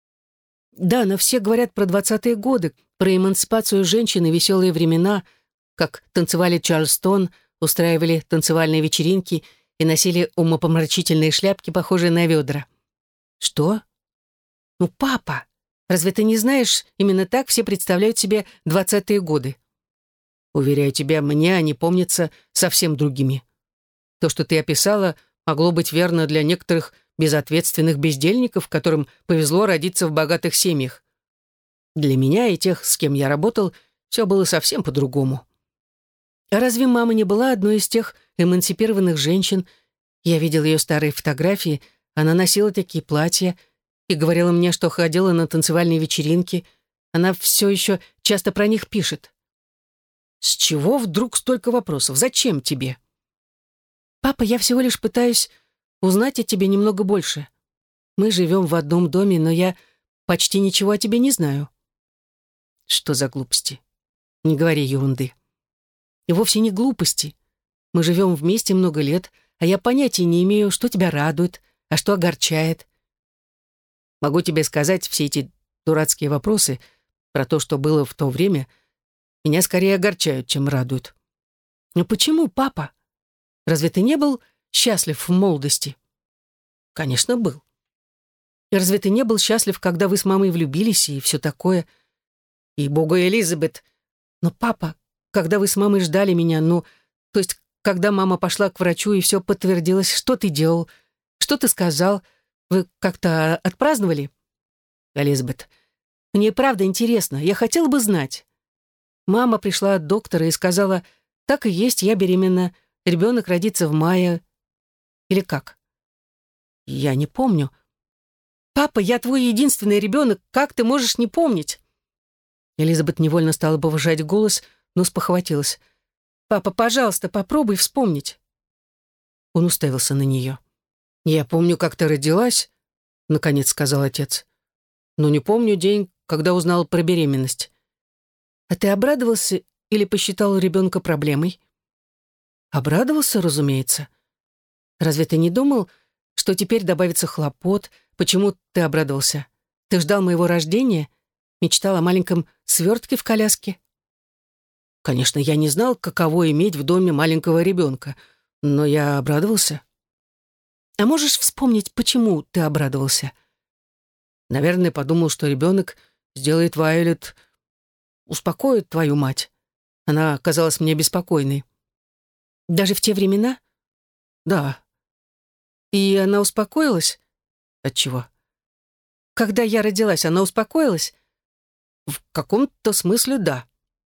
Да, но все говорят про 20-е годы, про эмансипацию женщин и веселые времена, как танцевали Чарльстон, устраивали танцевальные вечеринки и носили умопомрачительные шляпки, похожие на ведра. Что? Ну, папа, разве ты не знаешь, именно так все представляют себе 20-е годы? Уверяю тебя, мне они помнятся совсем другими. То, что ты описала, могло быть верно для некоторых безответственных бездельников, которым повезло родиться в богатых семьях. Для меня и тех, с кем я работал, все было совсем по-другому. А разве мама не была одной из тех эмансипированных женщин? Я видел ее старые фотографии, она носила такие платья и говорила мне, что ходила на танцевальные вечеринки. Она все еще часто про них пишет. С чего вдруг столько вопросов? Зачем тебе? Папа, я всего лишь пытаюсь узнать о тебе немного больше. Мы живем в одном доме, но я почти ничего о тебе не знаю. Что за глупости? Не говори ерунды. И вовсе не глупости. Мы живем вместе много лет, а я понятия не имею, что тебя радует, а что огорчает. Могу тебе сказать, все эти дурацкие вопросы про то, что было в то время, меня скорее огорчают, чем радуют. Но почему, папа? Разве ты не был счастлив в молодости? Конечно, был. И разве ты не был счастлив, когда вы с мамой влюбились и все такое? И богу, Элизабет. Но, папа, когда вы с мамой ждали меня, то есть, когда мама пошла к врачу и все подтвердилось, что ты делал? Что ты сказал? Вы как-то отпраздновали? Элизабет, мне правда интересно, я хотела бы знать. Мама пришла от доктора и сказала, так и есть, я беременна, ребенок родится в мае. Или как? Я не помню. Папа, я твой единственный ребенок, как ты можешь не помнить? Элизабет невольно стала повышать голос, но спохватилась. Папа, пожалуйста, попробуй вспомнить. Он уставился на нее. Я помню, как ты родилась, наконец сказал отец. Но не помню день, когда узнал про беременность. А ты обрадовался или посчитал ребенка проблемой? Обрадовался, разумеется. Разве ты не думал, что теперь добавится хлопот? Почему ты обрадовался? Ты ждал моего рождения? Мечтал о маленьком свертке в коляске? Конечно, я не знал, каково иметь в доме маленького ребенка, но я обрадовался. А можешь вспомнить, почему ты обрадовался? Наверное, подумал, что ребенок сделает Вайолет, успокоит твою мать. Она казалась мне беспокойной. Даже в те времена? Да. И она успокоилась? Отчего? Когда я родилась, она успокоилась? В каком-то смысле да.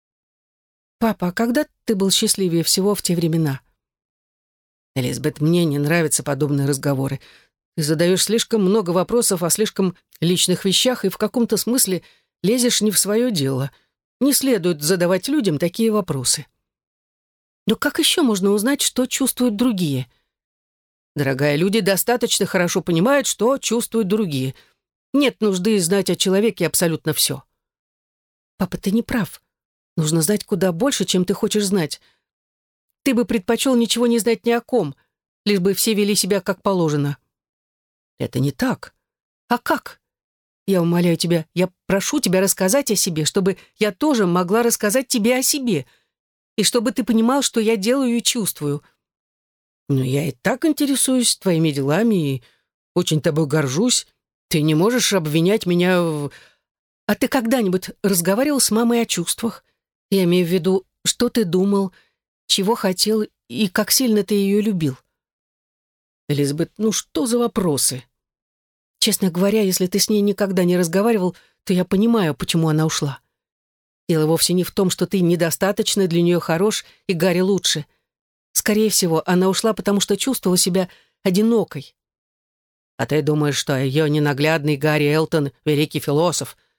Папа, а когда ты был счастливее всего в те времена? Элизабет, мне не нравятся подобные разговоры. Ты задаешь слишком много вопросов о слишком личных вещах и в каком-то смысле лезешь не в свое дело. Не следует задавать людям такие вопросы. Но как еще можно узнать, что чувствуют другие? Дорогая, люди достаточно хорошо понимают, что чувствуют другие. Нет нужды знать о человеке абсолютно все. Папа, ты не прав. Нужно знать куда больше, чем ты хочешь знать. Ты бы предпочел ничего не знать ни о ком, лишь бы все вели себя как положено. Это не так. А как? Я умоляю тебя, я прошу тебя рассказать о себе, чтобы я тоже могла рассказать тебе о себе, и чтобы ты понимал, что я делаю и чувствую. Но я и так интересуюсь твоими делами и очень тобой горжусь. Ты не можешь обвинять меня в... А ты когда-нибудь разговаривал с мамой о чувствах? Я имею в виду, что ты думал, чего хотел и как сильно ты ее любил. Элизабет, что за вопросы? Честно говоря, если ты с ней никогда не разговаривал, то я понимаю, почему она ушла. Дело вовсе не в том, что ты недостаточно для нее хорош и Гарри лучше. Скорее всего, она ушла, потому что чувствовала себя одинокой. А ты думаешь, что ее ненаглядный Гарри Элтон — великий философ?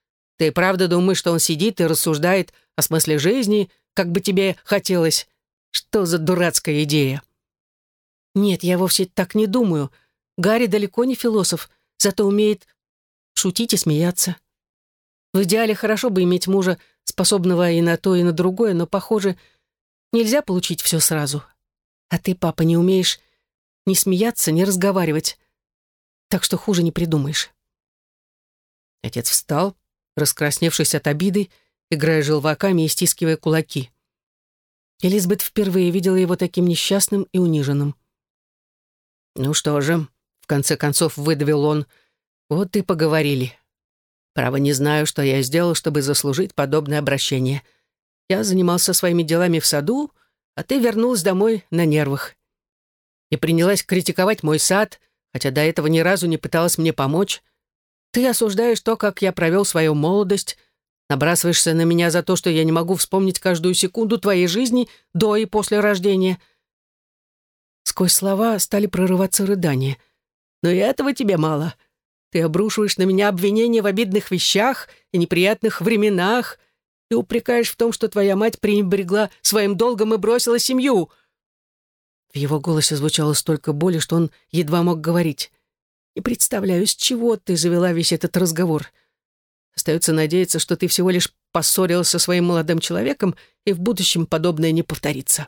Ты правда думаешь, что он сидит и рассуждает о смысле жизни, как бы тебе хотелось? Что за дурацкая идея?» «Нет, я вовсе так не думаю. Гарри далеко не философ, зато умеет шутить и смеяться. В идеале хорошо бы иметь мужа, способного и на то, и на другое, но, похоже, нельзя получить все сразу. А ты, папа, не умеешь ни смеяться, ни разговаривать. Так что хуже не придумаешь». Отец встал, раскрасневшись от обиды, играя желваками и стискивая кулаки. Элизабет впервые видела его таким несчастным и униженным. «Ну что же», — в конце концов выдавил он, — «вот и поговорили. Право, не знаю, что я сделал, чтобы заслужить подобное обращение. Я занимался своими делами в саду, а ты вернулась домой на нервах. И принялась критиковать мой сад, хотя до этого ни разу не пыталась мне помочь. Ты осуждаешь то, как я провел свою молодость, набрасываешься на меня за то, что я не могу вспомнить каждую секунду твоей жизни до и после рождения». Сквозь слова стали прорываться рыдания. «Но и этого тебе мало. Ты обрушиваешь на меня обвинения в обидных вещах и неприятных временах и упрекаешь в том, что твоя мать пренебрегла своим долгом и бросила семью». В его голосе звучало столько боли, что он едва мог говорить. «Не представляю, с чего ты завела весь этот разговор. Остается надеяться, что ты всего лишь поссорилась со своим молодым человеком, и в будущем подобное не повторится».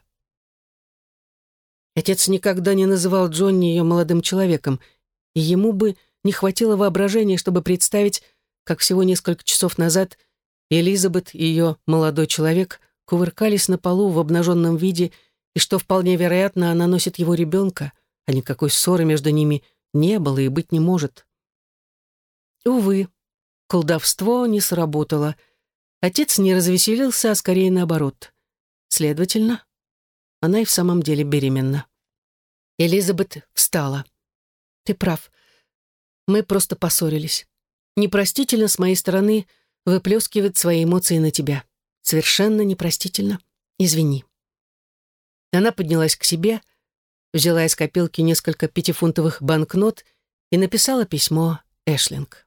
Отец никогда не называл Джонни ее молодым человеком, и ему бы не хватило воображения, чтобы представить, как всего несколько часов назад Элизабет и ее молодой человек кувыркались на полу в обнаженном виде, и что, вполне вероятно, она носит его ребенка, а никакой ссоры между ними не было и быть не может. Увы, колдовство не сработало. Отец не развеселился, а скорее наоборот. Следовательно, она и в самом деле беременна. Элизабет встала. «Ты прав. Мы просто поссорились. Непростительно с моей стороны выплескивать свои эмоции на тебя. Совершенно непростительно. Извини». Она поднялась к себе, взяла из копилки несколько пятифунтовых банкнот и написала письмо Эшлинг.